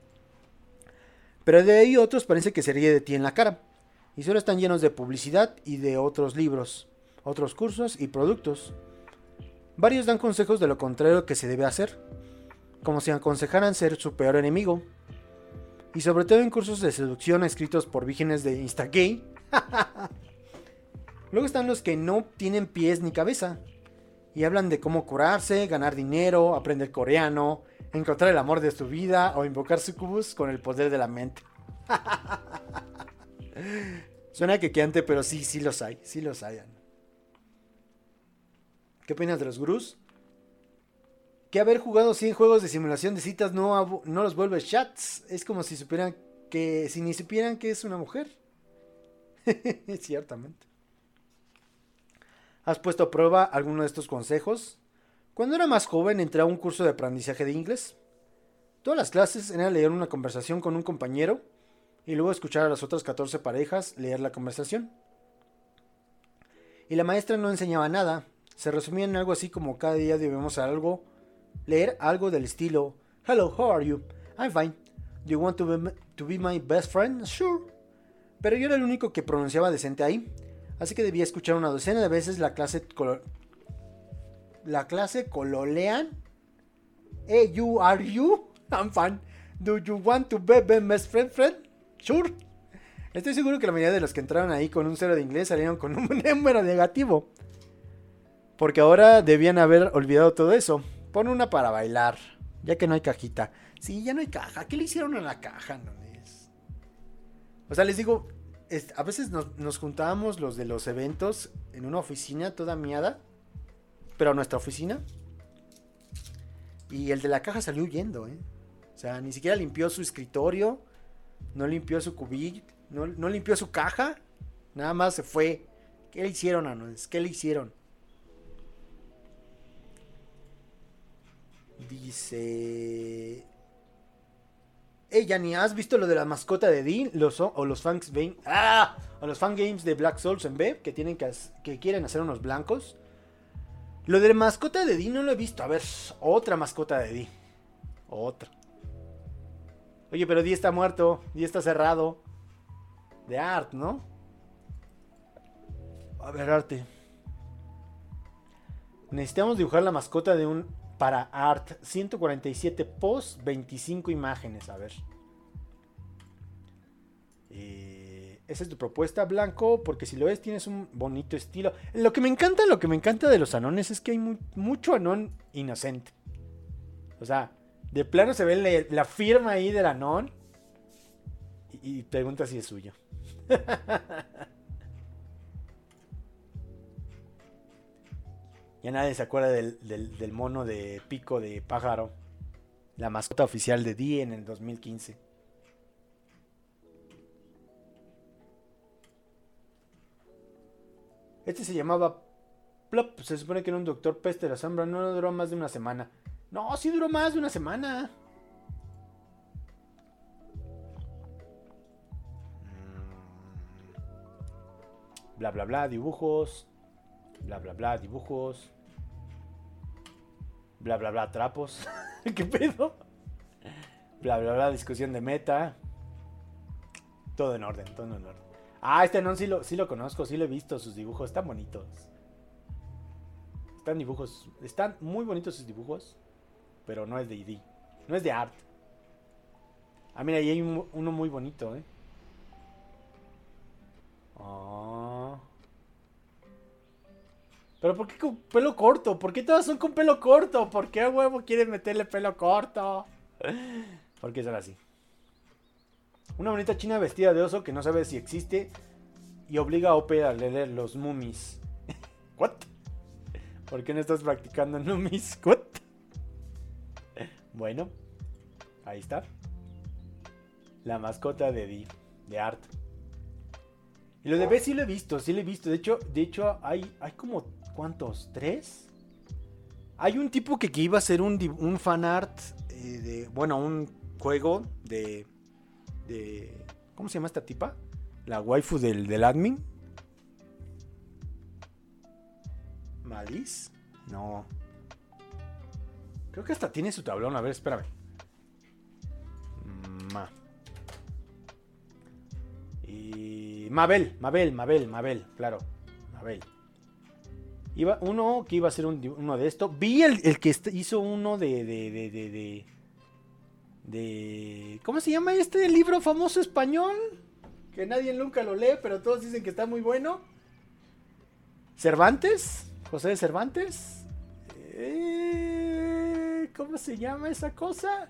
Pero de ahí otros parece que se ríe de ti en la cara. Y solo están llenos de publicidad y de otros libros, otros cursos y productos. Varios dan consejos de lo contrario que se debe hacer, como si aconsejaran ser su peor enemigo. Y sobre todo en cursos de seducción escritos por vírgenes de Instagay. Luego están los que no tienen pies ni cabeza y hablan de cómo curarse, ganar dinero, aprender coreano, encontrar el amor de su vida o invocar sucubus con el poder de la mente. Suena quequeante, pero sí, sí los hay, sí los hay. ¿Qué opinas de los gurús? Que haber jugado cien juegos de simulación de citas no, no los vuelve chats. Es como si supieran que, si ni supieran que es una mujer. Ciertamente. ¿Has puesto a prueba alguno de estos consejos? Cuando era más joven entré a un curso de aprendizaje de inglés. Todas las clases eran leer una conversación con un compañero y luego escuchar a las otras catorce parejas leer la conversación. Y la maestra no enseñaba nada. Se resumía en algo así como cada día debemos algo, leer algo del estilo Hello, how are you? I'm fine. Do you want to be, to be my best friend? Sure. Pero yo era el único que pronunciaba decente ahí, así que debía escuchar una docena de veces la clase colo- la clase cololean. Hey, you, are you? I'm fine. Do you want to be my best friend, friend? Sure. Estoy seguro que la mayoría de los que entraron ahí con un cero de inglés salieron con un número negativo. Porque ahora debían haber olvidado todo eso. Pon una para bailar, ya que no hay cajita. Sí, ya no hay caja. ¿Qué le hicieron a la caja? No es... O sea, les digo, es, a veces nos, nos juntábamos los de los eventos en una oficina toda miada. Pero a nuestra oficina. Y el de la caja salió huyendo, ¿eh? O sea, ni siquiera limpió su escritorio. No limpió su cubil. No, no limpió su caja. Nada más se fue. ¿Qué le hicieron, Anuels? ¿Qué le hicieron? Dice... Hey, Yanni, ¿has visto lo de la mascota de Dean? Los, o los fans ¡Ah! O los fangames de Black Souls en B, que tienen que, que quieren hacer unos blancos. Lo de la mascota de Dean no lo he visto. A ver, otra mascota de Dean. Otra. Oye, pero Dee está muerto. Dee está cerrado. De Art, ¿no? A ver, Arte. Necesitamos dibujar la mascota de un... Para Art. ciento cuarenta y siete posts, veinticinco imágenes. A ver. Eh... esa es tu propuesta, Blanco, porque si lo es, tienes un bonito estilo. Lo que me encanta, lo que me encanta de los anones es que hay mu- mucho anón inocente. O sea, de plano se ve la, la firma ahí del anón y, y pregunta si es suyo. Ya nadie se acuerda del, del, del mono de pico de pájaro, la mascota oficial de Dee en el dos mil quince. Este se llamaba Plop. Se supone que era un doctor peste de la sombra. No duró más de una semana. No, sí duró más de una semana. Bla, bla, bla, dibujos. Bla, bla, bla, dibujos. Bla, bla, bla, trapos. ¿Qué pedo? Bla, bla, bla, discusión de meta. Todo en orden, todo en orden. Ah, este no, sí lo, sí lo conozco, sí lo he visto, sus dibujos están bonitos. Están dibujos, están muy bonitos sus dibujos, pero no es de I D, no es de art. Ah, mira, ahí hay un, uno muy bonito, eh. Oh. Pero ¿por qué con pelo corto? ¿Por qué todas son con pelo corto? ¿Por qué a huevo quieren meterle pelo corto? ¿Por qué son así? Una bonita china vestida de oso que no sabe si existe y obliga a Ope a leer los mummies. ¿What? ¿Por qué no estás practicando mummies? ¿What? Bueno, ahí está. La mascota de Dee, de Art. Y lo de B sí lo he visto, sí lo he visto. De hecho, de hecho hay, hay como, ¿cuántos? ¿Tres? Hay un tipo que, que iba a hacer un, un fanart eh, de, bueno, un juego de... De, ¿cómo se llama esta tipa? La waifu del, del admin. ¿Malice? No. Creo que hasta tiene su tablón. A ver, espérame. Ma. Y... Mabel, Mabel, Mabel, Mabel. Claro, Mabel. Iba, uno que iba a ser un, uno de esto. Vi el, el que hizo uno de... de, de, de, de De... ¿Cómo se llama este libro famoso español? Que nadie nunca lo lee, pero todos dicen que está muy bueno. ¿Cervantes? ¿José de Cervantes? Eh... ¿Cómo se llama esa cosa?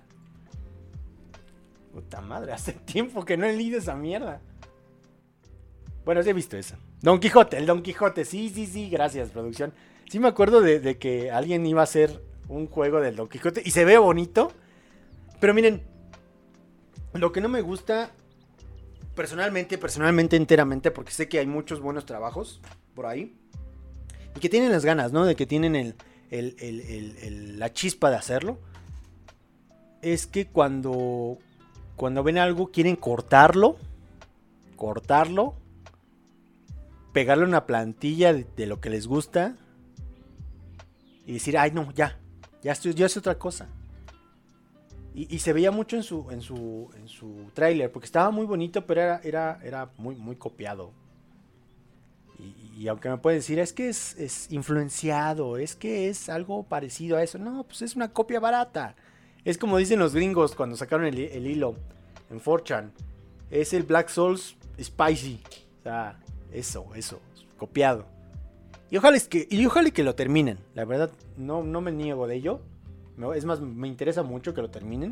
Puta madre, hace tiempo que no he leído esa mierda. Bueno, sí he visto esa. Don Quijote, el Don Quijote. Sí, sí, sí, gracias, producción. Sí me acuerdo de, de que alguien iba a hacer un juego del Don Quijote y se ve bonito. Pero miren, lo que no me gusta personalmente, personalmente enteramente, porque sé que hay muchos buenos trabajos por ahí, y que tienen las ganas, ¿no? De que tienen el, el, el, el, el, la chispa de hacerlo, es que cuando, cuando ven algo quieren cortarlo, cortarlo, pegarle una plantilla de, de lo que les gusta, y decir, ay no, ya, ya, estoy, ya es otra cosa. Y, y se veía mucho en su en su en su tráiler, porque estaba muy bonito, pero era era era muy muy copiado. Y, y aunque me pueden decir, es que es, es influenciado, es que es algo parecido a eso. No, pues es una copia barata. Es como dicen los gringos cuando sacaron el, el hilo en cuatro chan. Es el Black Souls Spicy. O sea, eso, eso, copiado. Y ojalá es que, y ojalá que lo terminen. La verdad, no, no me niego de ello. Es más, me interesa mucho que lo terminen.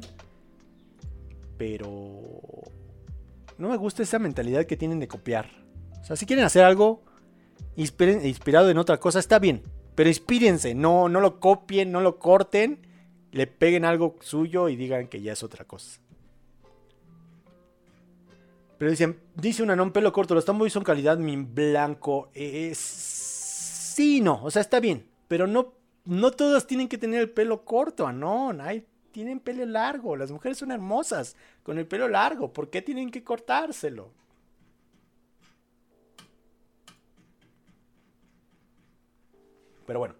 Pero no me gusta esa mentalidad que tienen de copiar. O sea, si quieren hacer algo inspiren, inspirado en otra cosa, está bien. Pero inspírense, no, no lo copien, no lo corten. Le peguen algo suyo y digan que ya es otra cosa. Pero dicen, dice una non pelo corto, los tambos son calidad mi blanco. Eh, sí, no, o sea, está bien. Pero no No todas tienen que tener el pelo corto, no, hay, tienen pelo largo, las mujeres son hermosas con el pelo largo, ¿por qué tienen que cortárselo? Pero bueno,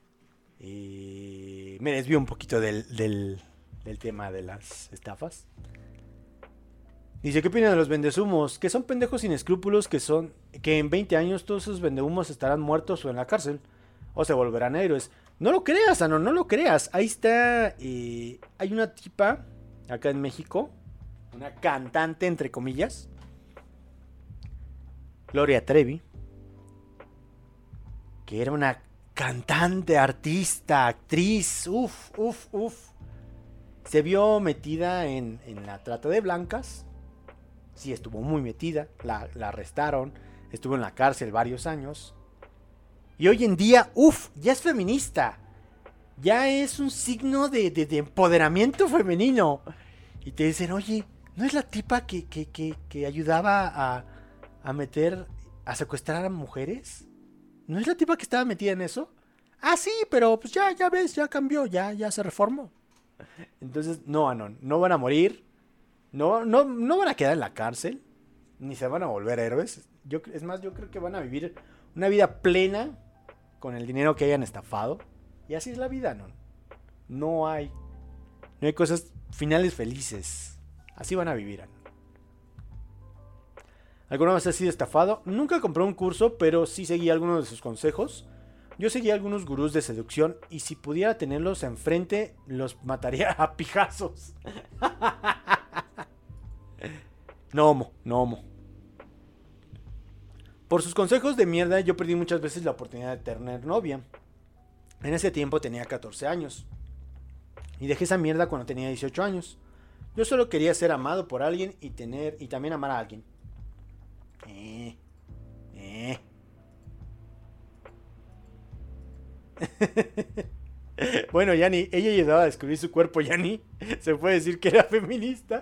eh, me desvío un poquito del, del, del tema de las estafas. Dice, ¿qué opinan de los vendehumos? Que son pendejos sin escrúpulos, que son que en veinte años todos esos vendehumos estarán muertos o en la cárcel, o se volverán héroes. No lo creas, Ano, no lo creas. Ahí está, eh, hay una tipa acá en México, una cantante entre comillas, Gloria Trevi, que era una cantante, artista, actriz, uff, uff, uff. Se vio metida en, en la trata de blancas. Sí, estuvo muy metida. La, la arrestaron. Estuvo en la cárcel varios años. Y hoy en día, uff, ya es feminista. Ya es un signo de, de, de empoderamiento femenino. Y te dicen, oye, ¿no es la tipa que, que, que, que ayudaba a, a meter, a secuestrar a mujeres? ¿No es la tipa que estaba metida en eso? Ah, sí, pero pues ya, ya ves, ya cambió, ya, ya se reformó. Entonces, no, Anon, no van a morir. No, no, no van a quedar en la cárcel. Ni se van a volver héroes. Yo, es más, yo creo que van a vivir una vida plena con el dinero que hayan estafado. Y así es la vida, Anon. No hay, no hay cosas finales felices. Así van a vivir, Anon. ¿Alguna vez has sido estafado? Nunca compré un curso, pero sí seguí algunos de sus consejos. Yo seguí a algunos gurús de seducción y si pudiera tenerlos enfrente, los mataría a pijazos. No homo, no homo. Por sus consejos de mierda, yo perdí muchas veces la oportunidad de tener novia. En ese tiempo tenía catorce años. Y dejé esa mierda cuando tenía dieciocho años. Yo solo quería ser amado por alguien y tener y también amar a alguien. Eh, eh. Bueno, Yani, ella ayudaba a descubrir su cuerpo, Yani. Se puede decir que era feminista.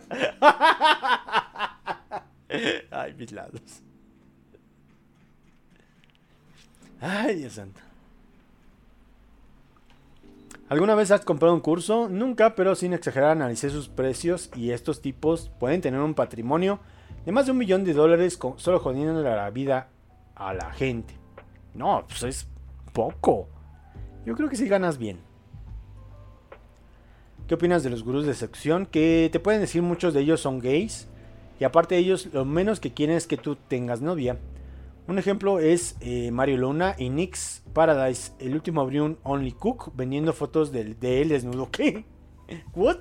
Ay, mis lados. Ay, Dios santo. ¿Alguna vez has comprado un curso? Nunca, pero sin exagerar analicé sus precios y estos tipos pueden tener un patrimonio de más de un millón de dólares con, solo jodiendo la vida a la gente. No, pues es poco. Yo creo que sí ganas bien. ¿Qué opinas de los gurús de seducción? Que te pueden decir muchos de ellos son gays. Y aparte de ellos, lo menos que quieren es que tú tengas novia. Un ejemplo es eh, Mario Luna y Nix Paradise. El último abrió un OnlyCook vendiendo fotos de, de él desnudo. ¿Qué? ¿What?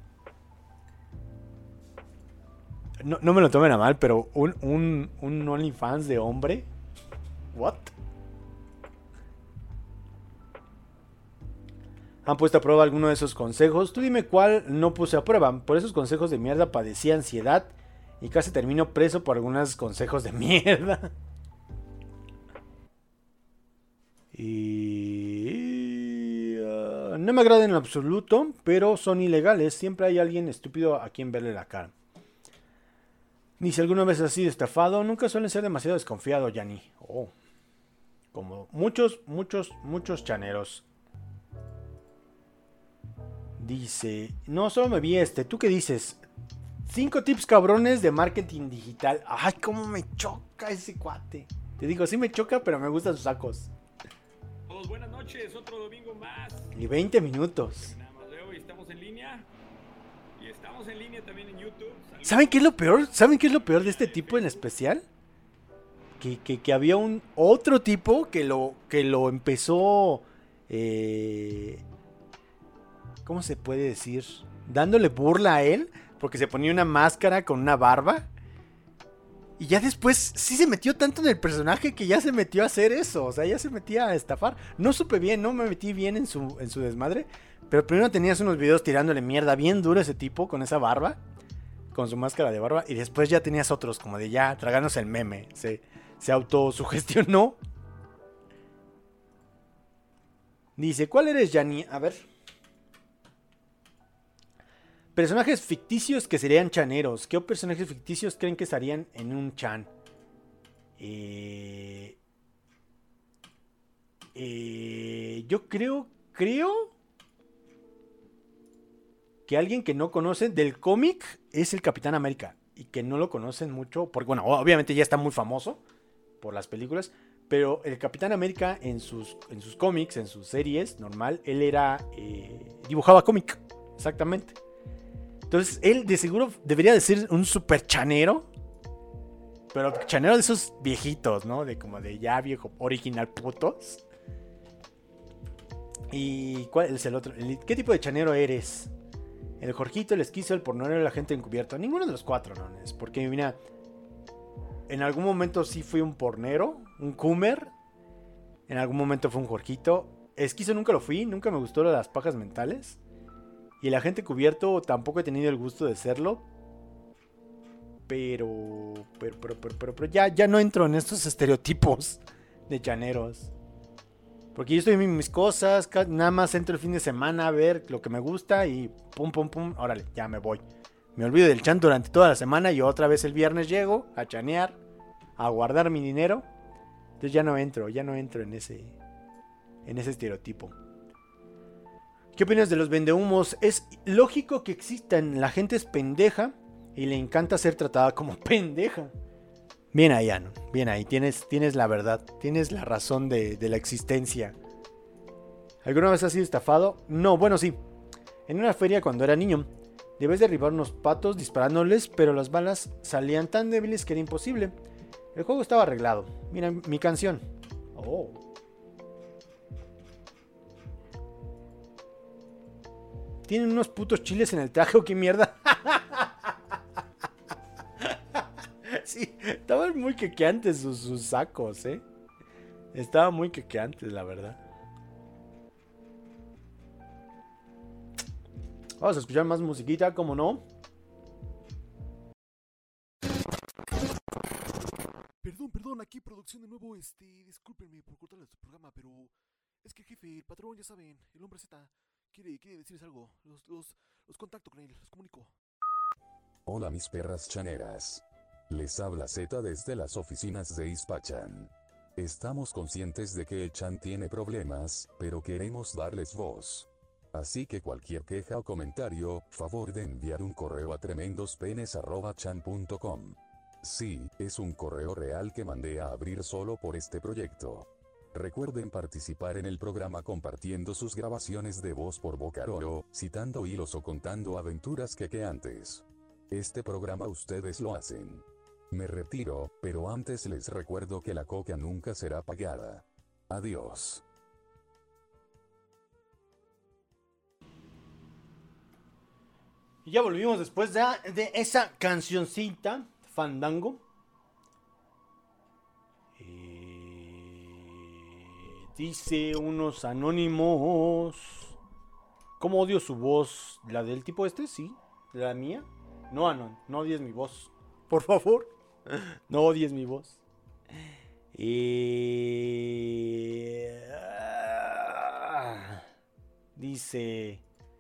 No, no me lo tomen a mal, pero un, un, un OnlyFans de hombre. ¿What? ¿Han puesto a prueba alguno de esos consejos? Tú dime cuál no puse a prueba. Por esos consejos de mierda padecí ansiedad y casi termino preso por algunos consejos de mierda. Y... Uh, no me agradan en absoluto, pero son ilegales. Siempre hay alguien estúpido a quien verle la cara. Ni si alguna vez has sido estafado, nunca suelen ser demasiado desconfiado, Yani. Oh. Como muchos, muchos, muchos chaneros. Dice, no, solo me vi este. ¿Tú qué dices? Cinco tips cabrones de marketing digital. Ay, cómo me choca ese cuate. Te digo, sí me choca, pero me gustan sus sacos. Todos buenas noches, otro domingo más. Y veinte minutos. Nada más de hoy estamos en línea. Y estamos en línea también en YouTube. Saludos. ¿Saben qué es lo peor? ¿Saben qué es lo peor de este tipo en especial? Que, que, que había un otro tipo que lo, que lo empezó... Eh, ¿Cómo se puede decir? Dándole burla a él. Porque se ponía una máscara con una barba. Y ya después sí se metió tanto en el personaje que ya se metió a hacer eso. O sea, ya se metía a estafar. No supe bien, no me metí bien en su, en su desmadre. Pero primero tenías unos videos tirándole mierda bien duro a ese tipo con esa barba. Con su máscara de barba. Y después ya tenías otros como de ya tragándose el meme. Se, se autosugestionó. Dice, ¿cuál eres, Yani? A ver. Personajes ficticios que serían chaneros. ¿Qué personajes ficticios creen que estarían en un chan? Eh, eh, yo creo, creo que alguien que no conocen del cómic es el Capitán América. Y que no lo conocen mucho, porque bueno, obviamente ya está muy famoso por las películas. Pero el Capitán América en sus, en sus cómics, en sus series, normal, él era, eh, dibujaba cómic, exactamente. Entonces, él de seguro debería de ser un super chanero. Pero chanero de esos viejitos, ¿no? De como de ya viejo, original putos. ¿Y cuál es el otro? ¿Qué tipo de chanero eres? El Jorgito, el esquizo, el pornero, el agente encubierto. Ninguno de los cuatro, ¿no? Es porque, mira... en algún momento sí fui un pornero, un coomer. En algún momento fue un Jorgito. Esquizo nunca lo fui, nunca me gustó lo de las pajas mentales. Y el agente cubierto tampoco he tenido el gusto de serlo. Pero, pero, pero, pero, pero, pero ya, ya no entro en estos estereotipos de chaneros. Porque yo estoy en mis cosas, nada más entro el fin de semana a ver lo que me gusta y pum, pum, pum, órale, ya me voy. Me olvido del chan durante toda la semana y otra vez el viernes llego a chanear, a guardar mi dinero. Entonces ya no entro, ya no entro en ese, en ese estereotipo. ¿Qué opinas de los vendehumos? Es lógico que existan, la gente es pendeja y le encanta ser tratada como pendeja. Bien ahí, Anon, bien ahí, tienes, tienes la verdad, tienes la razón de, de la existencia. ¿Alguna vez has sido estafado? No, bueno sí. En una feria cuando era niño, debes derribar unos patos disparándoles, pero las balas salían tan débiles que era imposible. El juego estaba arreglado. Mira mi canción. Oh. ¿Tienen unos putos chiles en el traje o qué mierda? Sí, estaban muy quequeantes sus, sus sacos, ¿eh? Estaban muy quequeantes, la verdad. Vamos a escuchar más musiquita, ¿cómo no? Perdón, perdón, aquí producción de nuevo, este, discúlpenme por cortarles su programa, pero es que el jefe, el patrón, ya saben, el hombre Z, quiere, quiere decirles algo, los, los, los contacto con él, los comunico. Hola mis perras chaneras. Les habla Z desde las oficinas de Ispachan. Estamos conscientes de que el chan tiene problemas, pero queremos darles voz. Así que cualquier queja o comentario, favor de enviar un correo a tremendospenes arroba chan punto com. Sí, es un correo real que mandé a abrir solo por este proyecto. Recuerden participar en el programa compartiendo sus grabaciones de voz por Bocaroro, citando hilos o contando aventuras quequeantes. Este programa ustedes lo hacen. Me retiro, pero antes les recuerdo que la coca nunca será pagada. Adiós. Y ya volvimos después de, de esa cancioncita, Fandango. Eh, dice unos anónimos. ¿Cómo odio su voz? ¿La del tipo este? Sí. ¿La mía? No, Anon, no odies mi voz. Por favor. No odies mi voz. Eh, dice...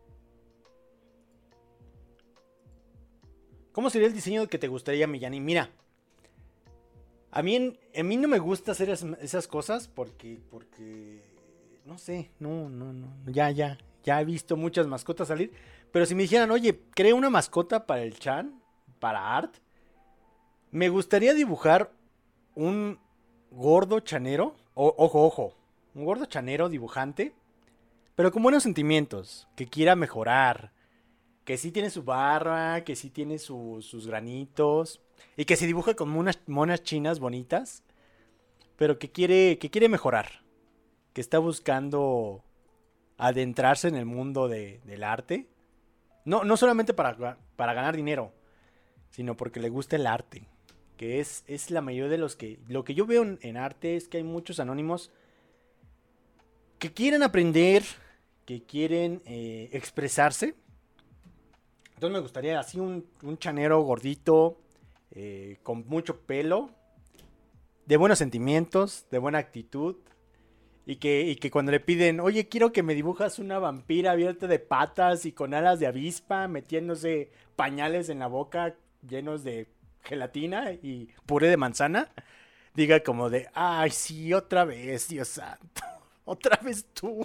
¿Cómo sería el diseño que te gustaría, Millani? Mira, a mí, en, a mí no me gusta hacer es, esas cosas porque, porque, no sé, no, no, no, ya, ya, ya he visto muchas mascotas salir. Pero si me dijeran, oye, crea una mascota para el chan, para Art, me gustaría dibujar un gordo chanero, o, ojo, ojo, un gordo chanero dibujante, pero con buenos sentimientos, que quiera mejorar. Que sí tiene su barba, que sí tiene su, sus granitos. Y que se dibuja como unas monas chinas bonitas. Pero que quiere, que quiere mejorar. Que está buscando adentrarse en el mundo de, del arte. No, no solamente para, para ganar dinero. Sino porque le gusta el arte. Que es, es la mayoría de los que... Lo que yo veo en, en arte es que hay muchos anónimos que quieren aprender. Que quieren eh, expresarse. Entonces me gustaría así un, un chanero gordito, eh, con mucho pelo, de buenos sentimientos, de buena actitud, y que, y que cuando le piden, oye, quiero que me dibujas una vampira abierta de patas y con alas de avispa, metiéndose pañales en la boca llenos de gelatina y puré de manzana, diga como de, ay, sí, otra vez, Dios santo, otra vez tú.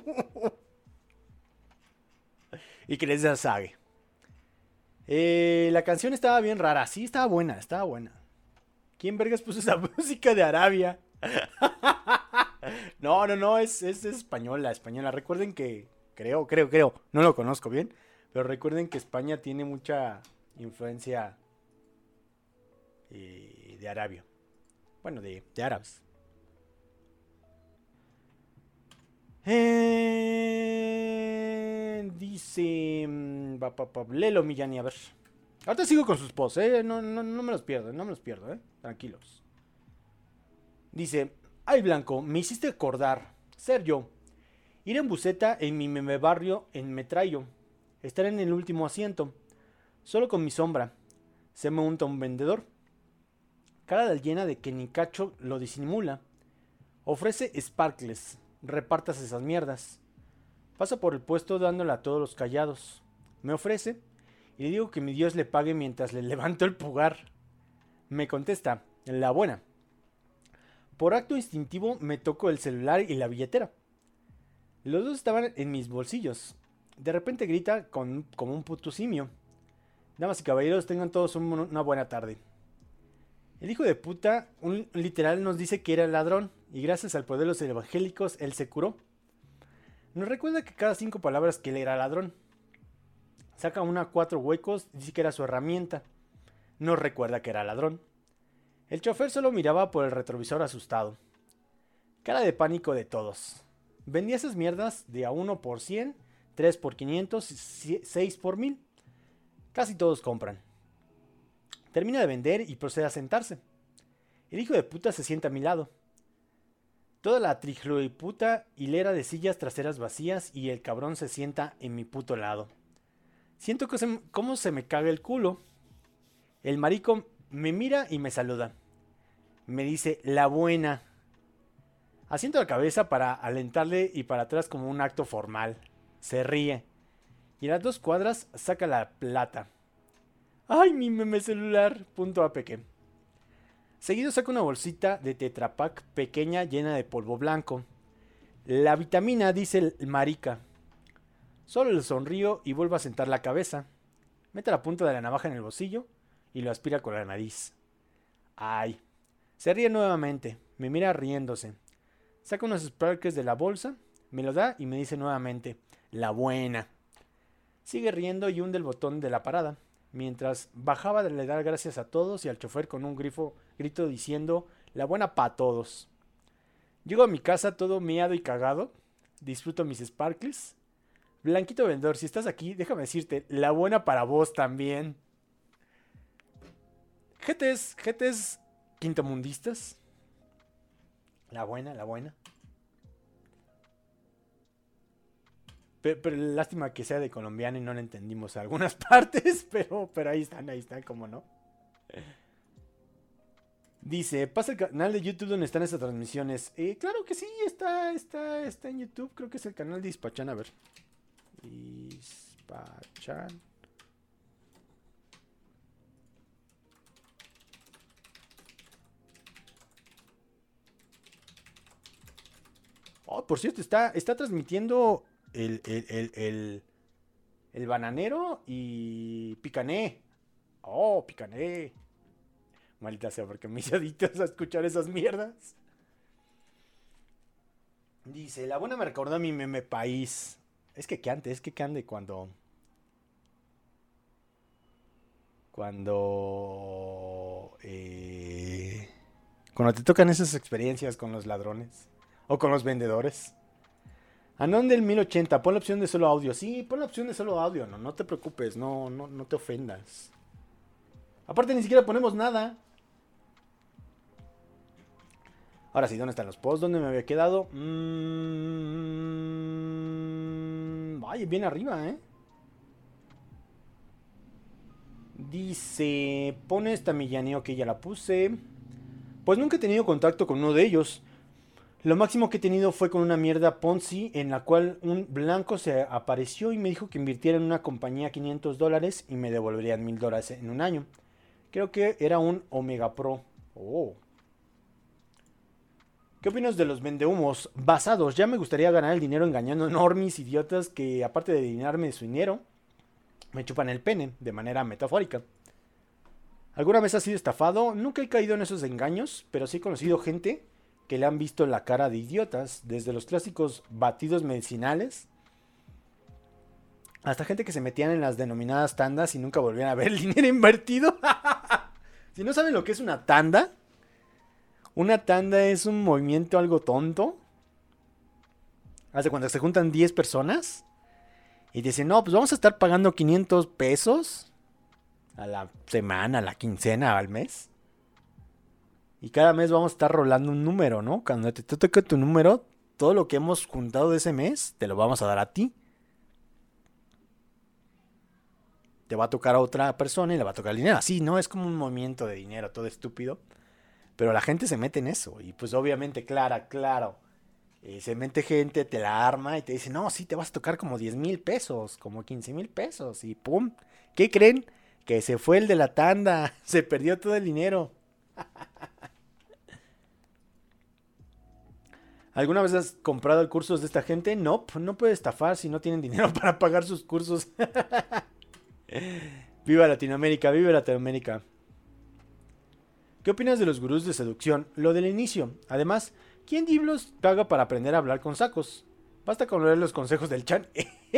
Y que les desague. Eh, la canción estaba bien rara. Sí, estaba buena, estaba buena. ¿Quién vergas puso esa música de Arabia? No, no, no, es, es española, española. Recuerden que, creo, creo, creo, no lo conozco bien, pero recuerden que España tiene mucha influencia eh, de Arabia. Bueno, de, de árabes. Eh, dice... Pa, pa, pa, Lelo Millani, a ver. Ahorita sigo con sus posts, ¿eh? No, no, no me los pierdo, no me los pierdo, ¿eh? Tranquilos. Dice, ay Blanco, me hiciste acordar, ser yo. Ir en buseta en mi meme barrio en Metrayo. Estar en el último asiento. Solo con mi sombra. Se me unta un vendedor. Cara llena de que ni cacho lo disimula. Ofrece sparkles. Repartas esas mierdas. Pasa por el puesto dándole a todos los callados. Me ofrece y le digo que mi Dios le pague mientras le levanto el pulgar. Me contesta, la buena. Por acto instintivo me toco el celular y la billetera. Los dos estaban en mis bolsillos. De repente grita con, como un puto simio. Damas y caballeros, tengan todos un, una buena tarde. El hijo de puta, un literal, nos dice que era ladrón y gracias al poder de los evangélicos él se curó. Nos recuerda que cada cinco palabras que él era ladrón. Saca una a cuatro huecos y dice que era su herramienta. Nos recuerda que era ladrón. El chofer solo miraba por el retrovisor asustado. Cara de pánico de todos. Vendía esas mierdas de a uno por cien, tres por quinientos, seis por mil. Casi todos compran. Termina de vender y procede a sentarse. El hijo de puta se sienta a mi lado. Toda la puta hilera de sillas traseras vacías y el cabrón se sienta en mi puto lado. Siento que se, cómo se me caga el culo. El marico me mira y me saluda. Me dice, la buena. Asiento la cabeza para alentarle y para atrás como un acto formal. Se ríe. Y a las dos cuadras saca la plata. ¡Ay, mi meme celular! Punto A P K. Seguido saca una bolsita de Tetra Pak pequeña llena de polvo blanco. La vitamina, dice el marica. Solo le sonrío y vuelvo a sentar la cabeza. Mete la punta de la navaja en el bolsillo y lo aspira con la nariz. ¡Ay! Se ríe nuevamente. Me mira riéndose. Saca unos sparkles de la bolsa, me lo da y me dice nuevamente, la buena. Sigue riendo y hunde el botón de la parada. Mientras bajaba de le dar gracias a todos y al chofer con un grifo, grito diciendo, la buena pa' todos. Llego a mi casa todo miado y cagado. Disfruto mis sparkles. Blanquito vendedor, si estás aquí, déjame decirte, la buena para vos también. Jetes, jetes quintomundistas. La buena, la buena. Pero, pero lástima que sea de colombiano y no le entendimos algunas partes, pero, pero ahí están, ahí están, como no. Dice, pasa el canal de YouTube donde están esas transmisiones. Eh, claro que sí, está, está, está en YouTube, creo que es el canal de Ispachan, a ver. Ispachan. Oh, por cierto, está, está transmitiendo el, el, el, el, el bananero y Picané. Oh, Picané. Maldita sea, porque me hice adictos a escuchar esas mierdas. Dice, la buena me recordó a mi meme país. Es que que antes, es que que ande cuando... Cuando... Eh, cuando te tocan esas experiencias con los ladrones. O con los vendedores. Anon del mil ochenta, pon la opción de solo audio. Sí, pon la opción de solo audio, no, no te preocupes, no, no, no te ofendas. Aparte ni siquiera ponemos nada. Ahora sí, ¿dónde están los posts? ¿Dónde me había quedado? Mmm... Vaya, bien arriba, ¿eh? Dice, pone esta millaneo que ya la puse. Pues nunca he tenido contacto con uno de ellos. Lo máximo que he tenido fue con una mierda Ponzi en la cual un blanco se apareció y me dijo que invirtiera en una compañía quinientos dólares y me devolverían mil dólares en un año. Creo que era un Omega Pro. Oh. ¿Qué opinas de los vendehumos basados? Ya me gustaría ganar el dinero engañando a normis idiotas que aparte de dinarme su dinero, me chupan el pene de manera metafórica. ¿Alguna vez has sido estafado? Nunca he caído en esos engaños, pero sí he conocido gente que le han visto la cara de idiotas, desde los clásicos batidos medicinales, hasta gente que se metían en las denominadas tandas y nunca volvían a ver el dinero invertido. Si no saben lo que es una tanda, una tanda es un movimiento algo tonto. Hace cuando se juntan diez personas y dicen, no, pues vamos a estar pagando quinientos pesos a la semana, a la quincena, al mes. Y cada mes vamos a estar rolando un número, ¿no? Cuando te toque tu número, todo lo que hemos juntado de ese mes, te lo vamos a dar a ti. Te va a tocar a otra persona y le va a tocar el dinero. Así, ¿no? Es como un movimiento de dinero todo estúpido. Pero la gente se mete en eso. Y pues obviamente, claro, claro. Eh, se mete gente, te la arma y te dice, no, sí, te vas a tocar como diez mil pesos, como quince mil pesos. Y pum, ¿qué creen? Que se fue el de la tanda. Se perdió todo el dinero. ¿Alguna vez has comprado cursos de esta gente? No, no puede estafar si no tienen dinero para pagar sus cursos. Viva Latinoamérica, viva Latinoamérica. ¿Qué opinas de los gurús de seducción? Lo del inicio. Además, ¿quién diablos paga para aprender a hablar con sacos? Basta con leer los consejos del Chan.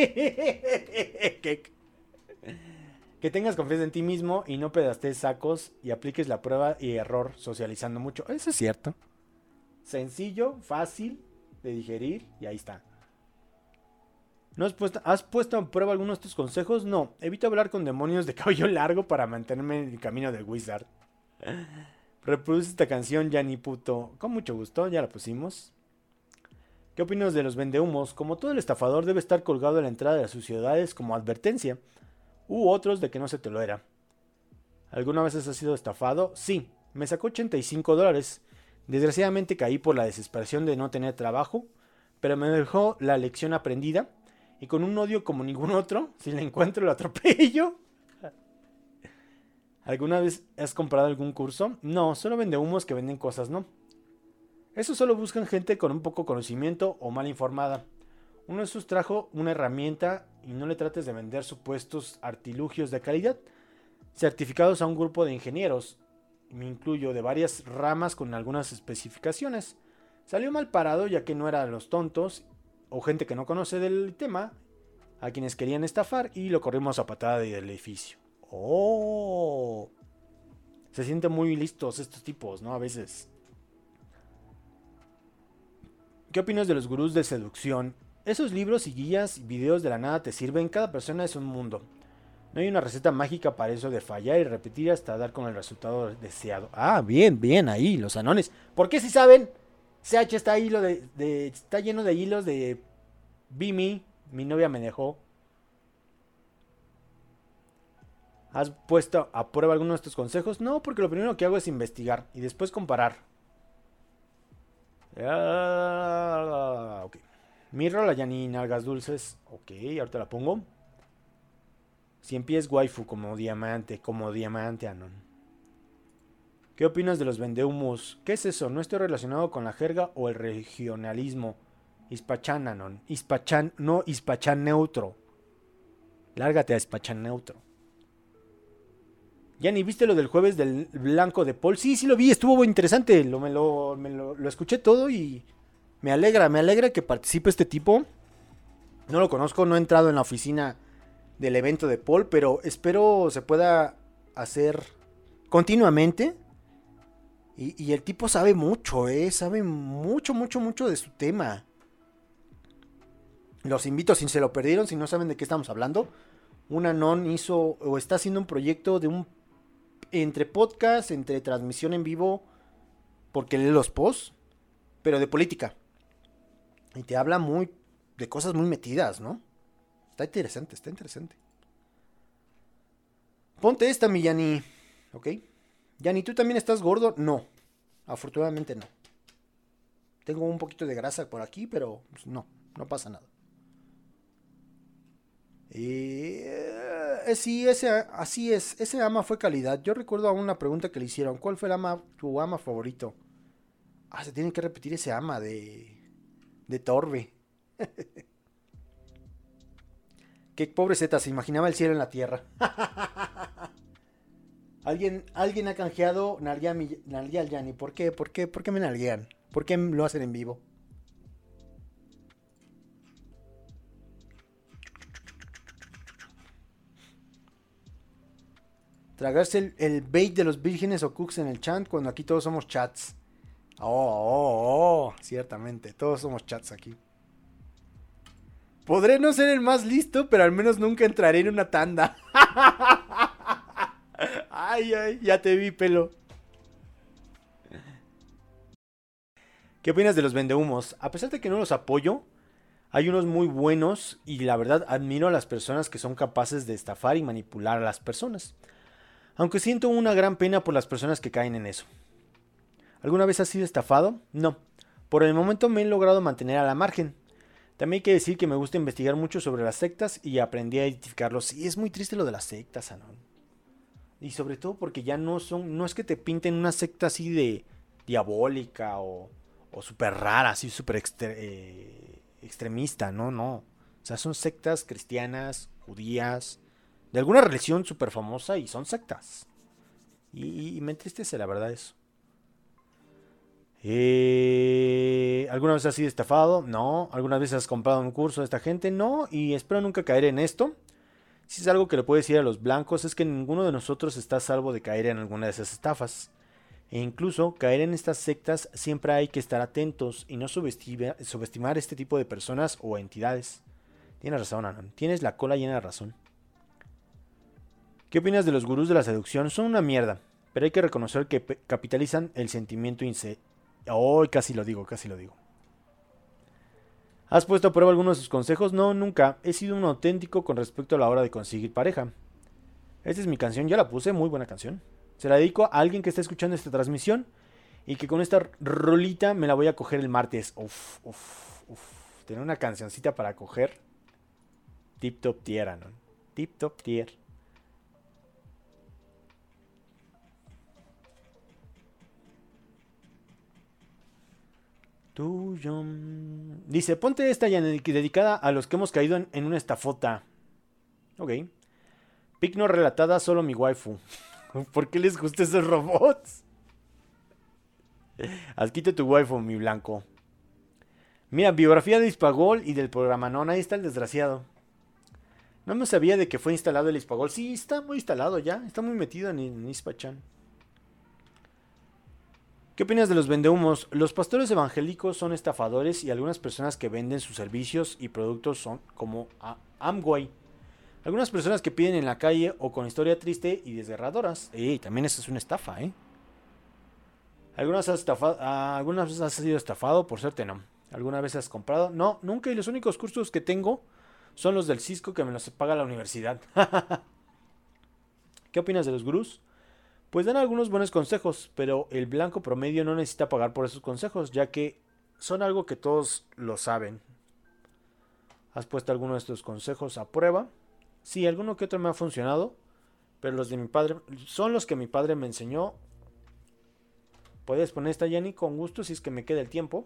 que, que tengas confianza en ti mismo y no pedastes sacos y apliques la prueba y error socializando mucho. Eso es cierto. Sencillo, fácil de digerir y ahí está. ¿No has puesto, has puesto a prueba alguno de estos consejos? No. Evito hablar con demonios de cabello largo para mantenerme en el camino del Wizard. Reproduce esta canción, Yanni puto. Con mucho gusto, ya la pusimos. ¿Qué opinas de los vendehumos? Como todo el estafador debe estar colgado a la entrada de sus ciudades como advertencia. U otros de que no se tolera. ¿Alguna vez has sido estafado? Sí. Me sacó ochenta y cinco dólares. Desgraciadamente caí por la desesperación de no tener trabajo, pero me dejó la lección aprendida y con un odio como ningún otro, si le encuentro lo atropello. ¿Alguna vez has comprado algún curso? No, solo vendehumos que venden cosas, ¿no? Eso solo buscan gente con un poco conocimiento o mal informada. Uno de esos trajo una herramienta y no le trates de vender supuestos artilugios de calidad, certificados a un grupo de ingenieros. Me incluyo de varias ramas con algunas especificaciones. Salió mal parado ya que no eran los tontos o gente que no conoce del tema a quienes querían estafar y lo corrimos a patada del edificio. ¡Oh! Se sienten muy listos estos tipos, ¿no? A veces. ¿Qué opinas de los gurús de seducción? Esos libros y guías y videos de la nada te sirven. Cada persona es un mundo. No hay una receta mágica para eso de fallar y repetir hasta dar con el resultado deseado. Ah, bien, bien, ahí, los anones. ¿Por qué si saben? C H está, hilo de, de, está lleno de hilos de Bimi, mi novia me dejó. ¿Has puesto a prueba alguno de estos consejos? No, porque lo primero que hago es investigar y después comparar. Ah, ok. Mirro, la Yanni, nalgas dulces. Ok, ahorita la pongo. cien pies waifu como diamante, como diamante, Anon. ¿Qué opinas de los vendehumos? ¿Qué es eso? No estoy relacionado con la jerga o el regionalismo. Hispachan, Anon. Hispachan, no hispachan neutro. Lárgate a hispachan neutro. ¿Ya ni viste lo del jueves del blanco de Paul? Sí, sí lo vi, estuvo muy interesante. Lo, me lo, me lo, lo escuché todo y me alegra, me alegra que participe este tipo. No lo conozco, no he entrado en la oficina del evento de Paul, pero espero se pueda hacer continuamente. Y, y el tipo sabe mucho, eh, sabe mucho, mucho, mucho de su tema. Los invito, si se lo perdieron, si no saben de qué estamos hablando. Un Anon hizo o está haciendo un proyecto de un entre podcast, entre transmisión en vivo, porque lee los posts, pero de política. Y te habla muy de cosas muy metidas, ¿no? Está interesante, está interesante. Ponte esta, mi Yanni. ¿Ok? Yanni, ¿tú también estás gordo? No. Afortunadamente no. Tengo un poquito de grasa por aquí, pero pues, no, no pasa nada. Eh, sí, ese, así es. Ese ama fue calidad. Yo recuerdo a una pregunta que le hicieron. ¿Cuál fue el ama, tu ama favorito? Ah, se tiene que repetir ese ama de... De Torbe. Qué pobre Zeta, se imaginaba el cielo en la tierra. ¿Alguien, alguien ha canjeado nalguea al Yanni. ¿Por qué? ¿Por qué? ¿Por qué me nalguean? ¿Por qué lo hacen en vivo? Tragarse el, el bait de los vírgenes o cooks en el chat cuando aquí todos somos chats. Oh, oh, oh, ciertamente, todos somos chats aquí. Podré no ser el más listo, pero al menos nunca entraré en una tanda. Ay, ay, ya te vi, pelo. ¿Qué opinas de los vendehumos? A pesar de que no los apoyo, hay unos muy buenos y la verdad admiro a las personas que son capaces de estafar y manipular a las personas. Aunque siento una gran pena por las personas que caen en eso. ¿Alguna vez has sido estafado? No. Por el momento me he logrado mantener a la margen. También hay que decir que me gusta investigar mucho sobre las sectas y aprendí a identificarlos. Y es muy triste lo de las sectas, Anon. Y sobre todo porque ya no son, no es que te pinten una secta así de diabólica o, o súper rara, así súper extre, eh, extremista, no, no. O sea, son sectas cristianas, judías, de alguna religión súper famosa y son sectas. Y, y me entristece la verdad eso. Eh, ¿Alguna vez has sido estafado? No. ¿Alguna vez has comprado un curso de esta gente? No. Y espero nunca caer en esto. Si es algo que le puedo decir a los blancos es que ninguno de nosotros está a salvo de caer en alguna de esas estafas. E incluso caer en estas sectas siempre hay que estar atentos y no subestima, subestimar este tipo de personas o entidades. Tienes razón, Anon. Tienes la cola llena de razón. ¿Qué opinas de los gurús de la seducción? Son una mierda, pero hay que reconocer que capitalizan el sentimiento ince... Oh, casi lo digo, casi lo digo. ¿Has puesto a prueba algunos de sus consejos? No, nunca. He sido un auténtico con respecto a la hora de conseguir pareja. Esta es mi canción, ya la puse, muy buena canción. Se la dedico a alguien que está escuchando esta transmisión y que con esta rolita me la voy a coger el martes. Uf, uf, uf. Tener una cancioncita para coger. Tip top tier, ¿no? Tip top tier. Tuyo. Dice, ponte esta ya dedicada a los que hemos caído en, en una estafota. Ok. Pic no relatada, solo mi waifu. ¿Por qué les gustan esos robots? Asquito tu waifu, mi blanco. Mira, biografía de Hispagol y del programa. No, ahí está el desgraciado. No me sabía de que fue instalado el Hispagol. Sí, está muy instalado ya. Está muy metido en, en Hispachan. ¿Qué opinas de los vendehumos? Los pastores evangélicos son estafadores y algunas personas que venden sus servicios y productos son como Amway. Algunas personas que piden en la calle o con historia triste y desgarradoras. Y también eso es una estafa, ¿eh? ¿Algunas has, estafado, ¿Algunas veces has sido estafado? Por suerte no. ¿Alguna vez has comprado? No, nunca. Y los únicos cursos que tengo son los del Cisco que me los paga la universidad. ¿Qué opinas de los gurús? Pues dan algunos buenos consejos, pero el blanco promedio no necesita pagar por esos consejos, ya que son algo que todos lo saben. ¿Has puesto alguno de estos consejos a prueba? Sí, alguno que otro me ha funcionado, pero los de mi padre son los que mi padre me enseñó. Puedes poner esta, Jenny, con gusto, si es que me queda el tiempo.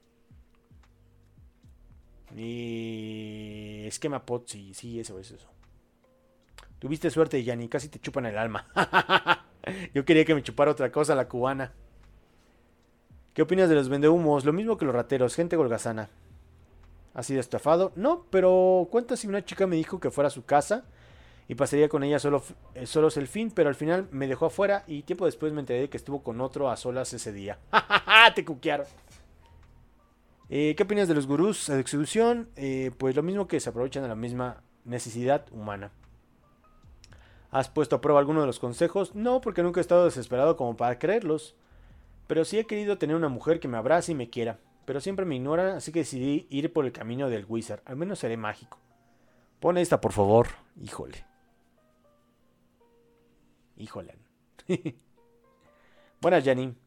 Y esquema pot, sí, sí, eso es eso. Tuviste suerte, Yanni, casi te chupan el alma. Yo quería que me chupara otra cosa, la cubana. ¿Qué opinas de los vendehumos? Lo mismo que los rateros, gente holgazana. ¿Has sido estafado? No, pero cuenta si una chica me dijo que fuera a su casa y pasaría con ella solo, eh, solos el fin, pero al final me dejó afuera y tiempo después me enteré que estuvo con otro a solas ese día. Te cuquearon. Eh, ¿Qué opinas de los gurús de seducción? Eh, pues lo mismo, que se aprovechan de la misma necesidad humana. ¿Has puesto a prueba alguno de los consejos? No, porque nunca he estado desesperado como para creerlos. Pero sí he querido tener una mujer que me abrace y me quiera. Pero siempre me ignoran, así que decidí ir por el camino del Wizard. Al menos seré mágico. Pon esta, por favor. Híjole. Híjole. Buenas, Jenny.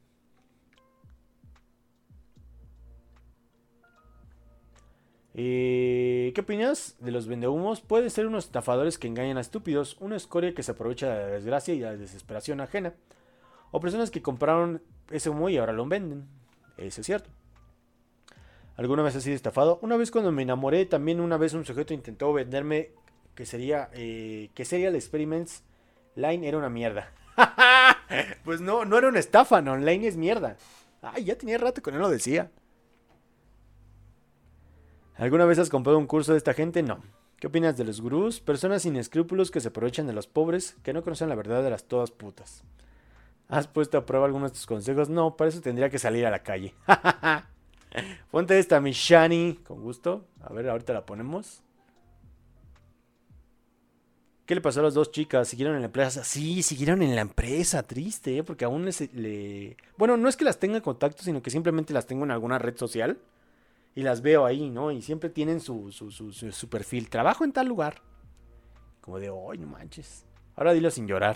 Eh, ¿Qué opinas de los vendehumos? Pueden ser unos estafadores que engañan a estúpidos, una escoria que se aprovecha de la desgracia y la desesperación ajena, o personas que compraron ese humo y ahora lo venden. Eso es cierto. ¿Alguna vez has sido estafado? Una vez cuando me enamoré, también una vez un sujeto intentó venderme que sería eh, que Serial Experiments Line era una mierda. Pues no, no era una estafa, no, Line es mierda. Ay, ya tenía rato que no lo decía. ¿Alguna vez has comprado un curso de esta gente? No. ¿Qué opinas de los gurús? Personas sin escrúpulos que se aprovechan de los pobres, que no conocen la verdad de las todas putas. ¿Has puesto a prueba algunos de tus consejos? No, para eso tendría que salir a la calle. Ponte esta, mi Shani. Con gusto. A ver, ahorita la ponemos. ¿Qué le pasó a las dos chicas? ¿Siguieron en la empresa? Sí, siguieron en la empresa, triste, ¿eh? Porque aún les, le... Bueno, no es que las tenga en contacto, sino que simplemente las tengo en alguna red social y las veo ahí, ¿no? Y siempre tienen su, su, su, su, su perfil. Trabajo en tal lugar. Como de, ¡ay, no manches! Ahora dilo sin llorar.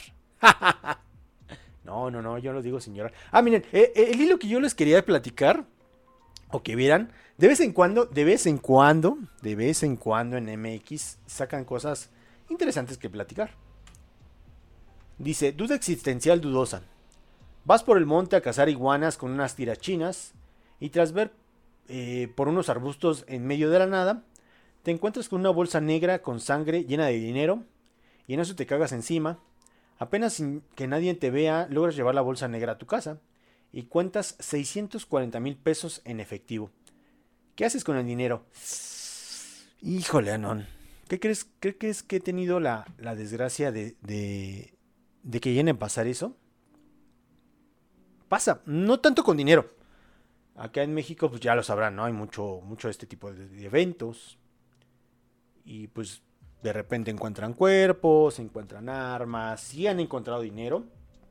No, no, no, yo lo digo sin llorar. Ah, miren, eh, eh, el hilo que yo les quería platicar, o que vieran, de vez en cuando, de vez en cuando, de vez en cuando en M X sacan cosas interesantes que platicar. Dice, duda existencial dudosa. Vas por el monte a cazar iguanas con unas tirachinas y tras ver eh, por unos arbustos en medio de la nada, te encuentras con una bolsa negra con sangre llena de dinero y en eso te cagas encima. Apenas sin que nadie te vea, logras llevar la bolsa negra a tu casa y cuentas seiscientos cuarenta mil pesos en efectivo. ¿Qué haces con el dinero? Híjole, Anon. ¿Qué crees, ¿Qué crees que he tenido la, la desgracia de, de, de que lleguen a pasar eso? Pasa, no tanto con dinero. Acá en México, pues ya lo sabrán, ¿no? Hay mucho, mucho de este tipo de, de eventos. Y pues de repente encuentran cuerpos, encuentran armas, sí han encontrado dinero.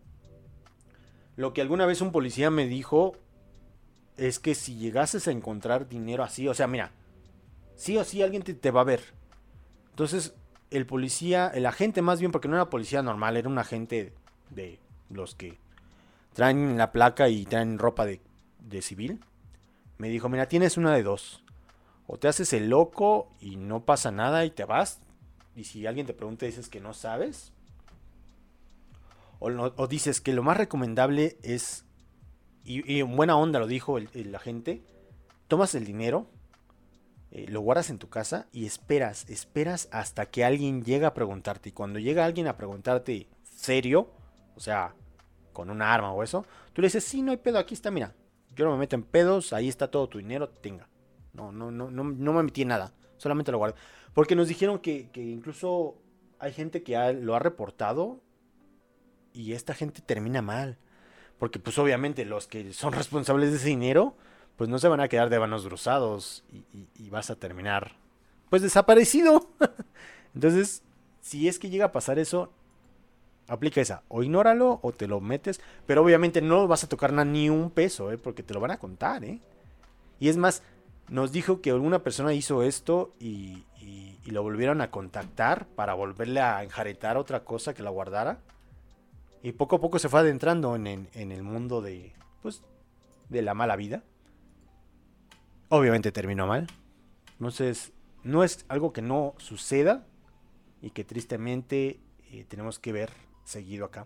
Lo que alguna vez un policía me dijo es que si llegases a encontrar dinero así, o sea, mira, sí o sí alguien te, te va a ver. Entonces, el policía, el agente más bien, porque no era policía normal, era un agente de los que traen la placa y traen ropa de, de civil, me dijo, mira, tienes una de dos. O te haces el loco y no pasa nada y te vas. Y si alguien te pregunta dices que no sabes. O, no, o dices que lo más recomendable es, y, y en buena onda lo dijo el, el agente, tomas el dinero, eh, lo guardas en tu casa y esperas, esperas hasta que alguien llega a preguntarte. Y cuando llega alguien a preguntarte serio, o sea, con una arma o eso, tú le dices, sí, no hay pedo, aquí está, mira, yo no me meto en pedos, ahí está todo tu dinero, tenga. No, no, no, no, no me metí en nada, solamente lo guardé. Porque nos dijeron que, que incluso hay gente que ha, lo ha reportado y esta gente termina mal. Porque pues obviamente los que son responsables de ese dinero, pues no se van a quedar de manos cruzados y, y, y vas a terminar pues desaparecido. Entonces, si es que llega a pasar eso, aplica esa, o ignóralo o te lo metes, pero obviamente no vas a tocar nada, ni un peso, ¿eh? Porque te lo van a contar, ¿eh? Y es más, nos dijo que alguna persona hizo esto y, y, y lo volvieron a contactar para volverle a enjaretar otra cosa que la guardara. Y poco a poco se fue adentrando en, en, en el mundo de, pues, de la mala vida. Obviamente terminó mal. Entonces, no es algo que no suceda y que tristemente eh, tenemos que ver seguido acá.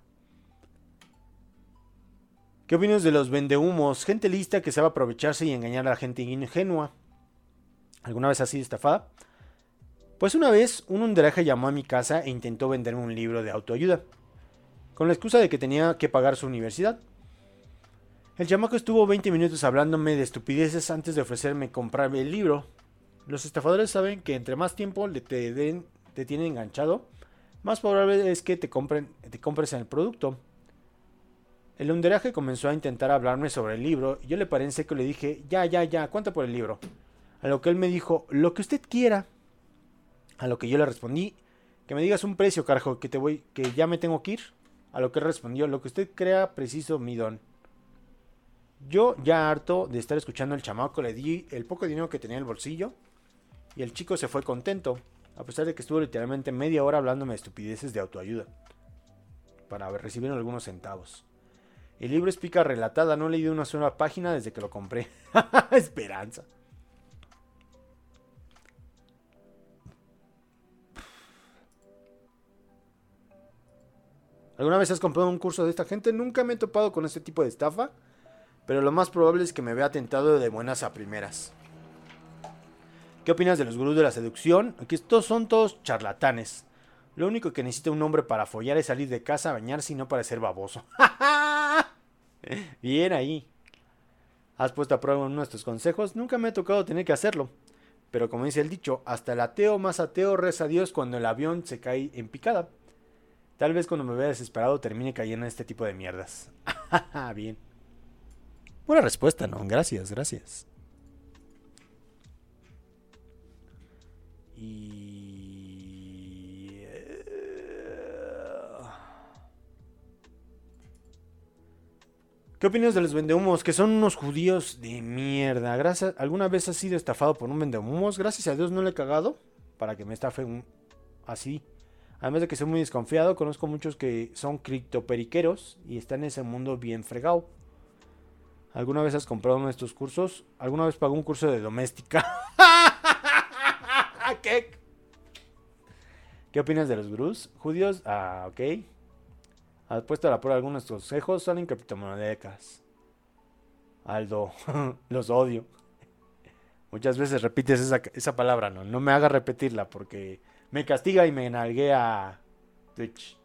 ¿Qué opinas de los vendehumos? Gente lista que sabe aprovecharse y engañar a la gente ingenua. ¿Alguna vez has sido estafada? Pues una vez un underaje llamó a mi casa e intentó venderme un libro de autoayuda, con la excusa de que tenía que pagar su universidad. El chamaco estuvo veinte minutos hablándome de estupideces antes de ofrecerme comprarme el libro. Los estafadores saben que entre más tiempo te, den, te tienen enganchado, más probable es que te, compren, te compres el producto. El underaje comenzó a intentar hablarme sobre el libro y yo le paré en seco y le dije, ya, ya, ya, ¿cuánto por el libro? A lo que él me dijo, lo que usted quiera. A lo que yo le respondí, que me digas un precio, carajo, que te voy, que ya me tengo que ir. A lo que él respondió, lo que usted crea preciso, mi don. Yo, ya harto de estar escuchando al chamaco, le di el poco dinero que tenía en el bolsillo y el chico se fue contento, a pesar de que estuvo literalmente media hora hablándome de estupideces de autoayuda para recibir algunos centavos. El libro es pica relatada, no he leído una sola página desde que lo compré. Esperanza. ¿Alguna vez has comprado un curso de esta gente? Nunca me he topado con este tipo de estafa, pero lo más probable es que me vea tentado de buenas a primeras. ¿Qué opinas de los gurús de la seducción? Aquí estos son todos charlatanes. Lo único que necesita un hombre para follar es salir de casa, bañarse y no parecer baboso. Bien ahí. ¿Has puesto a prueba uno de estos consejos? Nunca me ha tocado tener que hacerlo. Pero como dice el dicho, hasta el ateo más ateo reza a Dios cuando el avión se cae en picada. Tal vez cuando me vea desesperado termine cayendo en este tipo de mierdas. Bien. Buena respuesta, ¿no? Gracias, gracias. Y... ¿Qué opinas de los vendehumos? Que son unos judíos de mierda. Gracias, ¿alguna vez has sido estafado por un vendehumos? Gracias a Dios no le he cagado para que me estafe un... así. Además de que soy muy desconfiado, conozco muchos que son criptoperiqueros y están en ese mundo bien fregado. ¿Alguna vez has comprado uno de estos cursos? ¿Alguna vez pagó un curso de doméstica? ¿Qué? ¿Qué opinas de los gurús? ¿Judíos? Ah, ok. ¿Has puesto a la prueba algunos consejos? Son en criptomonedas. Aldo, los odio. Muchas veces repites esa, esa palabra, no, no me hagas repetirla porque me castiga y me nalguea Twitch.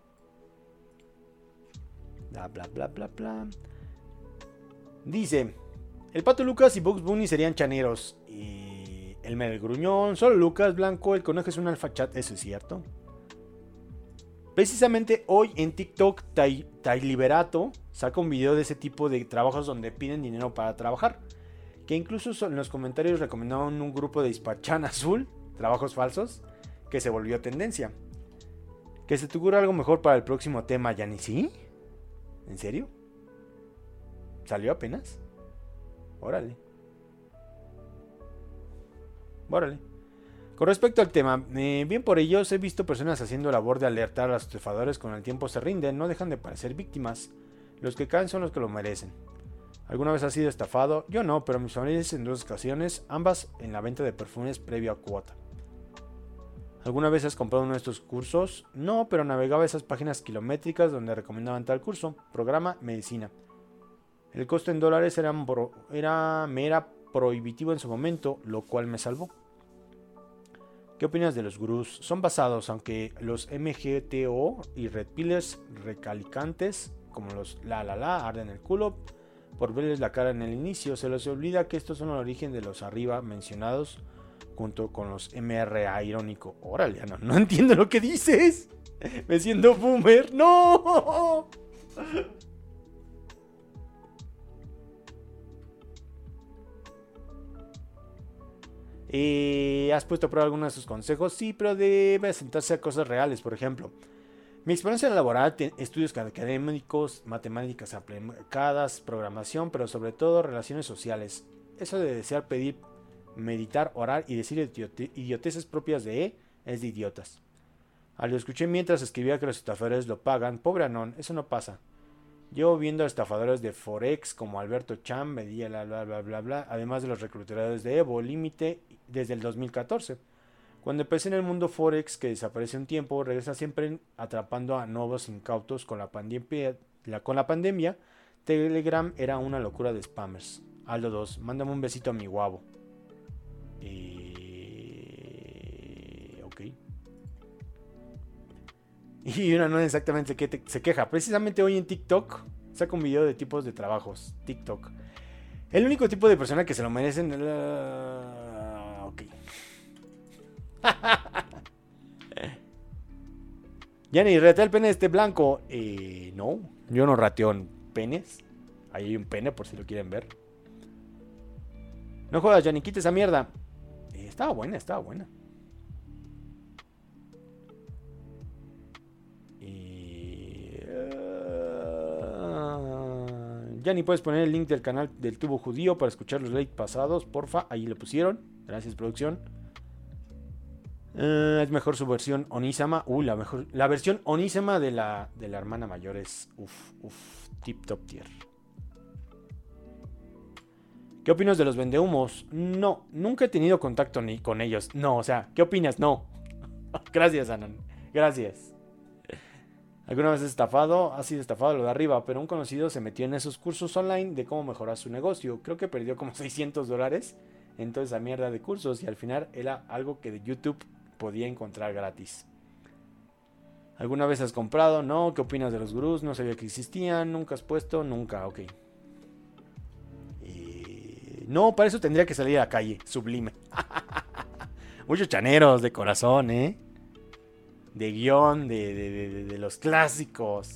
Bla, bla, bla, bla, bla. Dice, el Pato Lucas y Bugs Bunny serían chaneros. Y el Mel Gruñón, solo Lucas Blanco, el conejo es un alfa chat, eso es cierto. Precisamente hoy en TikTok, Tai, Tai Liberato saca un video de ese tipo de trabajos donde piden dinero para trabajar. Que incluso en los comentarios recomendaron un grupo de Hispachan Azul, trabajos falsos, que se volvió tendencia. Que se te ocurra algo mejor para el próximo tema, ¿ya ni sí? ¿En serio? ¿Salió apenas? Órale. Órale. Con respecto al tema, eh, bien por ellos, he visto personas haciendo labor de alertar a los estafadores, con el tiempo se rinden, no dejan de parecer víctimas. Los que caen son los que lo merecen. ¿Alguna vez has sido estafado? Yo no, pero mis familiares en dos ocasiones, ambas en la venta de perfumes previo a cuota. ¿Alguna vez has comprado uno de estos cursos? No, pero navegaba esas páginas kilométricas donde recomendaban tal curso, programa, medicina. El costo en dólares era, era, me era prohibitivo en su momento, lo cual me salvó. ¿Qué opinas de los gurús? Son basados, aunque los M G T O y Red Pillers recalicantes, como los la la la, arden el culo por verles la cara en el inicio, se les olvida que estos son el origen de los arriba mencionados, junto con los M R A irónico. Órale, no, no entiendo lo que dices. Me siento boomer. ¡No! Eh, ¿Has puesto a prueba algunos de sus consejos? Sí, pero debe sentarse a cosas reales. Por ejemplo, mi experiencia laboral, estudios académicos, matemáticas aplicadas, programación, pero sobre todo relaciones sociales. Eso de desear pedir, meditar, orar y decir idiote idioteces propias de E es de idiotas. Ah, lo escuché mientras escribía que los estafadores lo pagan. Pobre Anon, eso no pasa. Llevo viendo a estafadores de Forex como Alberto Cham, Medilla, bla, bla, bla, bla, bla, además de los reclutadores de Evo, Límite, desde el dos mil catorce. Cuando empecé en el mundo Forex, que desaparece un tiempo, regresa siempre atrapando a nuevos incautos con la pandemia. La, con la pandemia, Telegram era una locura de spammers. Aldo dos, mándame un besito a mi guavo. Eh... Ok. Y una no exactamente que te, se queja. Precisamente hoy en TikTok saca un video de tipos de trabajos. TikTok. El único tipo de persona que se lo merecen... Uh, ok. Yanni, ¿ratea el pene este blanco? Eh, no, yo no rateo en penes. Ahí hay un pene por si lo quieren ver. No jodas, Yanni, quita esa mierda. Eh, estaba buena, estaba buena. Yanni, puedes poner el link del canal del Tubo Judío para escuchar los likes pasados, porfa. Ahí lo pusieron. Gracias, producción. Uh, es mejor su versión Onísama. Uh, la mejor. La versión Onísama de la, de la hermana mayor es. Uff, uff. Tip top tier. ¿Qué opinas de los vendehumos? No, nunca he tenido contacto ni con ellos. No, o sea, ¿qué opinas? No. Gracias, Anon. Gracias. ¿Alguna vez has estafado? Ha sido estafado lo de arriba, pero un conocido se metió en esos cursos online de cómo mejorar su negocio. Creo que perdió como seiscientos dólares en toda esa mierda de cursos y al final era algo que de YouTube podía encontrar gratis. ¿Alguna vez has comprado? No. ¿Qué opinas de los gurús? No sabía que existían. ¿Nunca has puesto? Nunca. Ok. Eh, no, para eso tendría que salir a la calle. Sublime. Muchos chaneros de corazón, ¿eh? De guión, de, de, de, de los clásicos.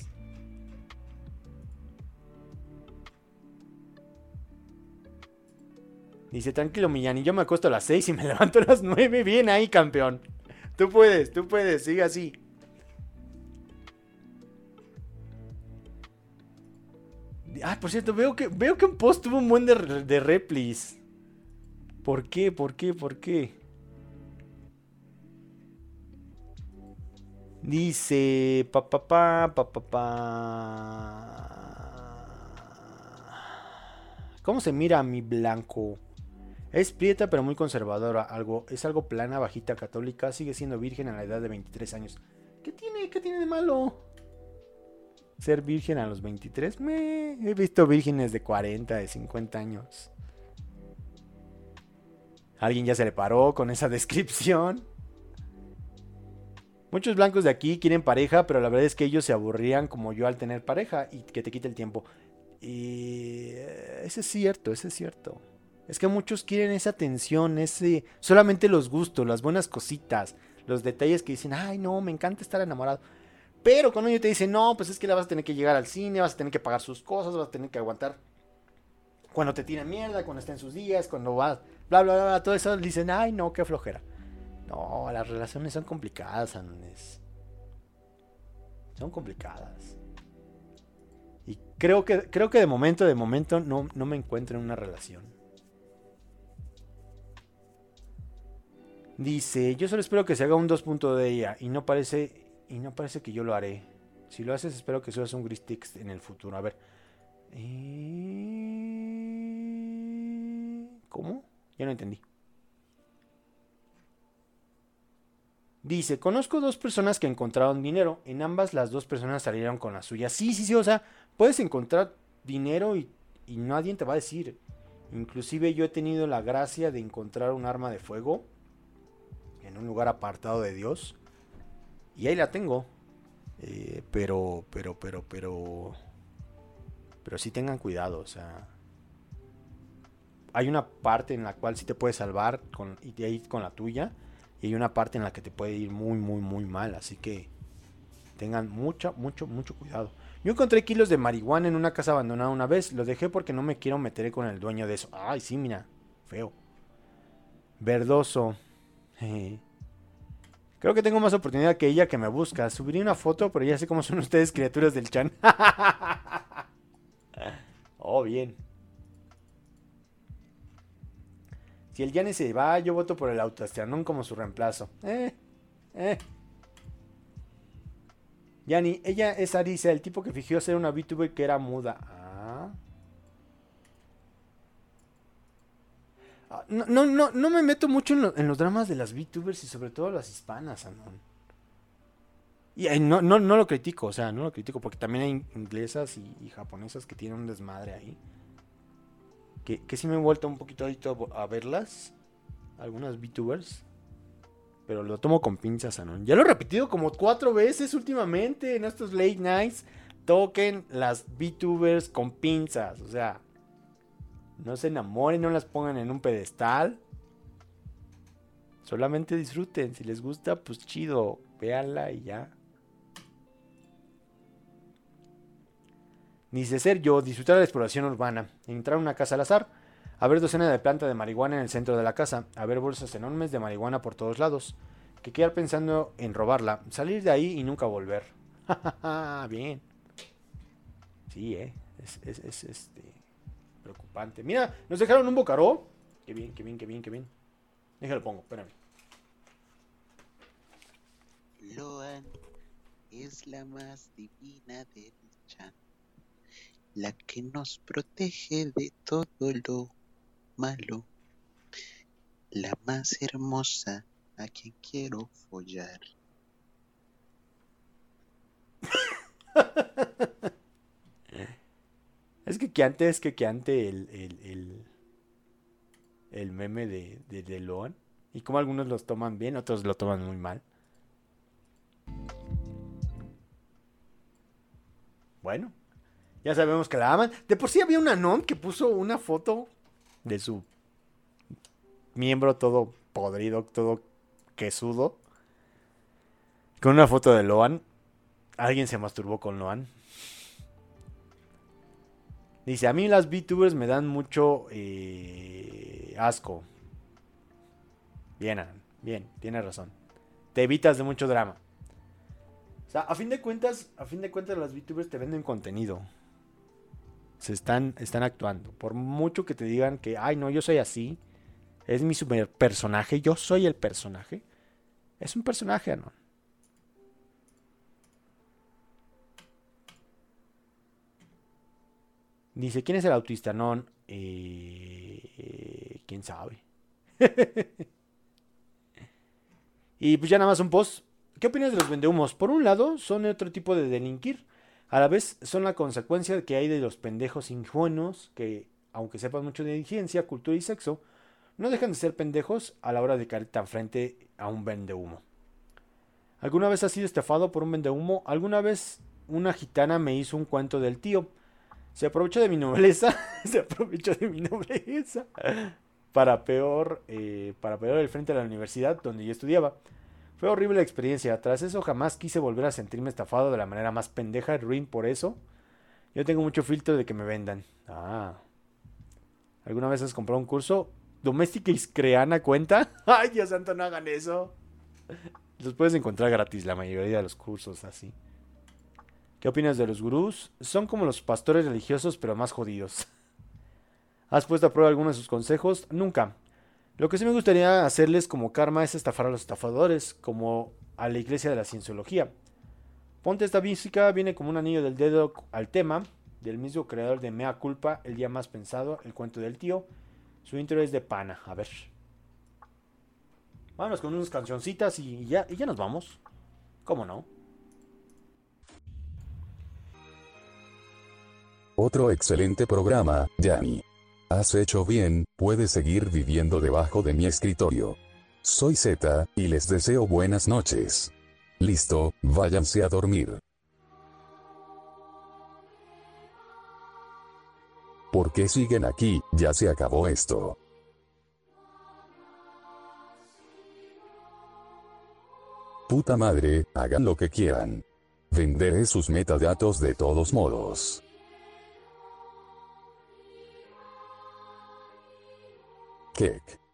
Dice, tranquilo, Millán, y yo me acuesto a las seis y me levanto a las nueve. Bien ahí, campeón. Tú puedes, tú puedes, sigue así. Ah, por cierto, veo que, veo que un post tuvo un buen de, de replis. ¿Por qué? ¿Por qué? ¿Por qué? Dice... Pa, pa, pa, pa, pa, pa. ¿Cómo se mira mi blanco? Es prieta pero muy conservadora. Algo, es algo plana, bajita, católica. Sigue siendo virgen a la edad de veintitrés años. ¿Qué tiene? ¿Qué tiene de malo? Ser virgen a los veintitrés. Me he visto vírgenes de cuarenta, de cincuenta años. Alguien ya se le paró con esa descripción. Muchos blancos de aquí quieren pareja, pero la verdad es que ellos se aburrían como yo al tener pareja y que te quite el tiempo. Y eso es cierto, eso es cierto. Es que muchos quieren esa atención, ese solamente los gustos, las buenas cositas, los detalles que dicen, ay no, me encanta estar enamorado. Pero cuando ellos te dicen, no, pues es que la vas a tener que llegar al cine, vas a tener que pagar sus cosas, vas a tener que aguantar cuando te tiran mierda, cuando está en sus días, cuando vas, bla, bla, bla, bla, todo eso, dicen, ay no, qué flojera. No, las relaciones son complicadas, Anones. Son complicadas. Y creo que, creo que de momento, de momento no, no me encuentro en una relación. Dice, yo solo espero que se haga un dos punto de ella y no parece y no parece que yo lo haré. Si lo haces, espero que subas un Gristix en el futuro. A ver. Eh... ¿Cómo? Ya no entendí. Dice, conozco dos personas que encontraron dinero. En ambas las dos personas salieron con la suya. Sí, sí, sí, o sea, puedes encontrar dinero y, y nadie te va a decir. Inclusive yo he tenido la gracia de encontrar un arma de fuego en un lugar apartado de Dios. Y ahí la tengo. Eh, pero, pero, pero, pero... Pero sí tengan cuidado, o sea... Hay una parte en la cual sí te puedes salvar con, y de ahí con la tuya. Y hay una parte en la que te puede ir muy, muy, muy mal. Así que tengan mucho, mucho, mucho cuidado. Yo encontré kilos de marihuana en una casa abandonada una vez. Lo dejé porque no me quiero meter con el dueño de eso. Ay, sí, mira. Feo. Verdoso. Jeje. Creo que tengo más oportunidad que ella que me busca. Subiría una foto, pero ya sé cómo son ustedes, criaturas del chan. Oh, bien. Si el Yanni se va, yo voto por el Autoastranón como su reemplazo. Eh, eh. Yanni, ella es Arisa, el tipo que fingió ser una VTuber que era muda. Ah. Ah, no, no, no, no me meto mucho en, lo, en los dramas de las VTubers y sobre todo las hispanas, Anon. Y eh, no, no, no lo critico, o sea, no lo critico porque también hay inglesas y, y japonesas que tienen un desmadre ahí. Que, que sí me he vuelto un poquito adicto a verlas. Algunas VTubers. Pero lo tomo con pinzas, Anon. Ya lo he repetido como cuatro veces últimamente en estos late nights. Toquen las VTubers con pinzas. O sea, no se enamoren, no las pongan en un pedestal. Solamente disfruten. Si les gusta, pues chido. Véanla y ya. Dice Sergio, disfrutar de la exploración urbana, entrar a una casa al azar, a ver docenas de plantas de marihuana en el centro de la casa, a ver bolsas enormes de marihuana por todos lados, que quedar pensando en robarla, salir de ahí y nunca volver. Bien. Sí, eh, es, es, es este, preocupante. Mira, nos dejaron un bocaró. Qué bien, qué bien, qué bien, qué bien. Déjalo pongo, espérame. Loan es la más divina del chan, la que nos protege de todo lo malo, la más hermosa a quien quiero follar. Es que que antes, que que antes el, el, el, el meme de, de, de Loan. Y como algunos los toman bien, otros lo toman muy mal. Bueno, ya sabemos que la aman. De por sí había un Anon que puso una foto de su miembro todo podrido, todo quesudo. Con una foto de Loan. Alguien se masturbó con Loan. Dice, a mí las VTubers me dan mucho eh, asco. Bien, Anon, bien, tienes razón. Te evitas de mucho drama. O sea, a fin de cuentas, a fin de cuentas las VTubers te venden contenido. Se están, están actuando. Por mucho que te digan que, ay, no, yo soy así. Es mi super personaje. Yo soy el personaje. Es un personaje, Anon. Dice, ¿quién es el autista? No, eh, ¿quién sabe? Y pues ya nada más un post. ¿Qué opinas de los vendehumos? Por un lado, son otro tipo de delinquir. A la vez, son la consecuencia que hay de los pendejos ingenuos que, aunque sepan mucho de ciencia, cultura y sexo, no dejan de ser pendejos a la hora de caer tan frente a un vendehumo. ¿Alguna vez has sido estafado por un vendehumo? ¿Alguna vez una gitana me hizo un cuento del tío? Se aprovechó de mi nobleza, se aprovechó de mi nobleza para peor, eh, para peor el frente a la universidad donde yo estudiaba. Fue horrible la experiencia. Tras eso jamás quise volver a sentirme estafado de la manera más pendeja y ruin por eso. Yo tengo mucho filtro de que me vendan. Ah. ¿Alguna vez has comprado un curso? ¿Doméstica Iscreana cuenta? Ay, Dios santo, no hagan eso. Los puedes encontrar gratis, la mayoría de los cursos así. ¿Qué opinas de los gurús? Son como los pastores religiosos, pero más jodidos. ¿Has puesto a prueba alguno de sus consejos? Nunca. Lo que sí me gustaría hacerles como karma es estafar a los estafadores, como a la iglesia de la cienciología. Ponte esta música, viene como un anillo del dedo al tema, del mismo creador de Mea Culpa, El día más pensado, El cuento del tío. Su intro es de pana, a ver. Vámonos con unas cancioncitas y ya, y ya nos vamos. ¿Cómo no? Otro excelente programa, Yanni. Has hecho bien, puedes seguir viviendo debajo de mi escritorio. Soy Z, y les deseo buenas noches. Listo, váyanse a dormir. ¿Por qué siguen aquí? Ya se acabó esto. Puta madre, hagan lo que quieran. Venderé sus metadatos de todos modos. Kick.